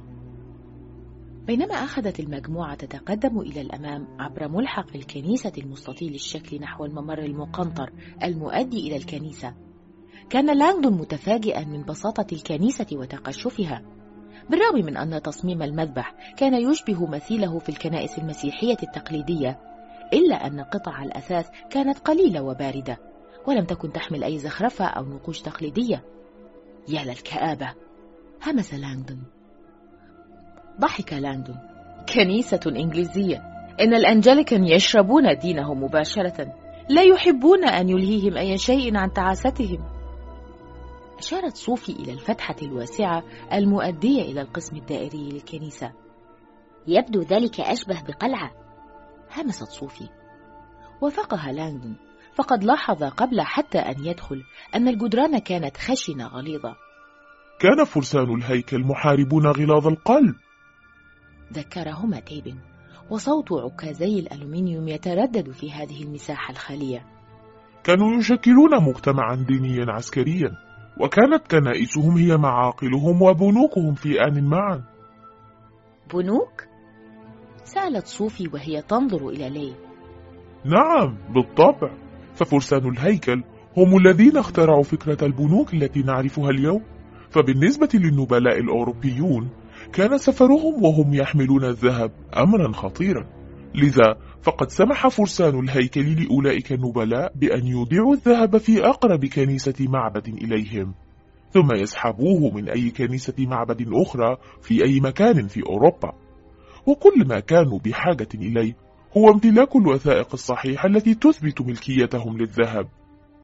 بينما أخذت المجموعة تتقدم إلى الأمام عبر ملحق الكنيسة المستطيل الشكل نحو الممر المقنطر المؤدي إلى الكنيسة، كان لانغدون متفاجئا من بساطة الكنيسة وتقشفها. بالرغم من أن تصميم المذبح كان يشبه مثيله في الكنائس المسيحية التقليدية، إلا أن قطع الأثاث كانت قليلة وباردة، ولم تكن تحمل أي زخرفة أو نقوش تقليدية. يا للكآبة، همس لانغدون. ضحك لانغدون. كنيسة إنجليزية. إن الأنجليكان يشربون دينهم مباشرة، لا يحبون أن يلهيهم أي شيء عن تعاستهم. أشارت صوفي إلى الفتحة الواسعة المؤدية إلى القسم الدائري للكنيسة. يبدو ذلك أشبه بقلعة، همست صوفي. وافقها لانغدون، فقد لاحظ قبل حتى أن يدخل أن الجدران كانت خشنة غليظة. كان فرسان الهيكل محاربون غلاظ القلب، ذكرهما تيبن، وصوت عكازي الألومنيوم يتردد في هذه المساحة الخالية. كانوا يشكلون مجتمعا دينيا عسكريا، وكانت كنائسهم هي معاقلهم وبنوكهم في آن معا. بنوك؟ سألت صوفي وهي تنظر إلى لي. نعم بالطبع، ففرسان الهيكل هم الذين اخترعوا فكرة البنوك التي نعرفها اليوم. فبالنسبة للنبلاء الأوروبيون كان سفرهم وهم يحملون الذهب أمرا خطيرا، لذا فقد سمح فرسان الهيكل لأولئك النبلاء بأن يودعوا الذهب في أقرب كنيسة معبد إليهم، ثم يسحبوه من أي كنيسة معبد أخرى في أي مكان في أوروبا. وكل ما كانوا بحاجة إليه هو امتلاك الوثائق الصحيحة التي تثبت ملكيتهم للذهب.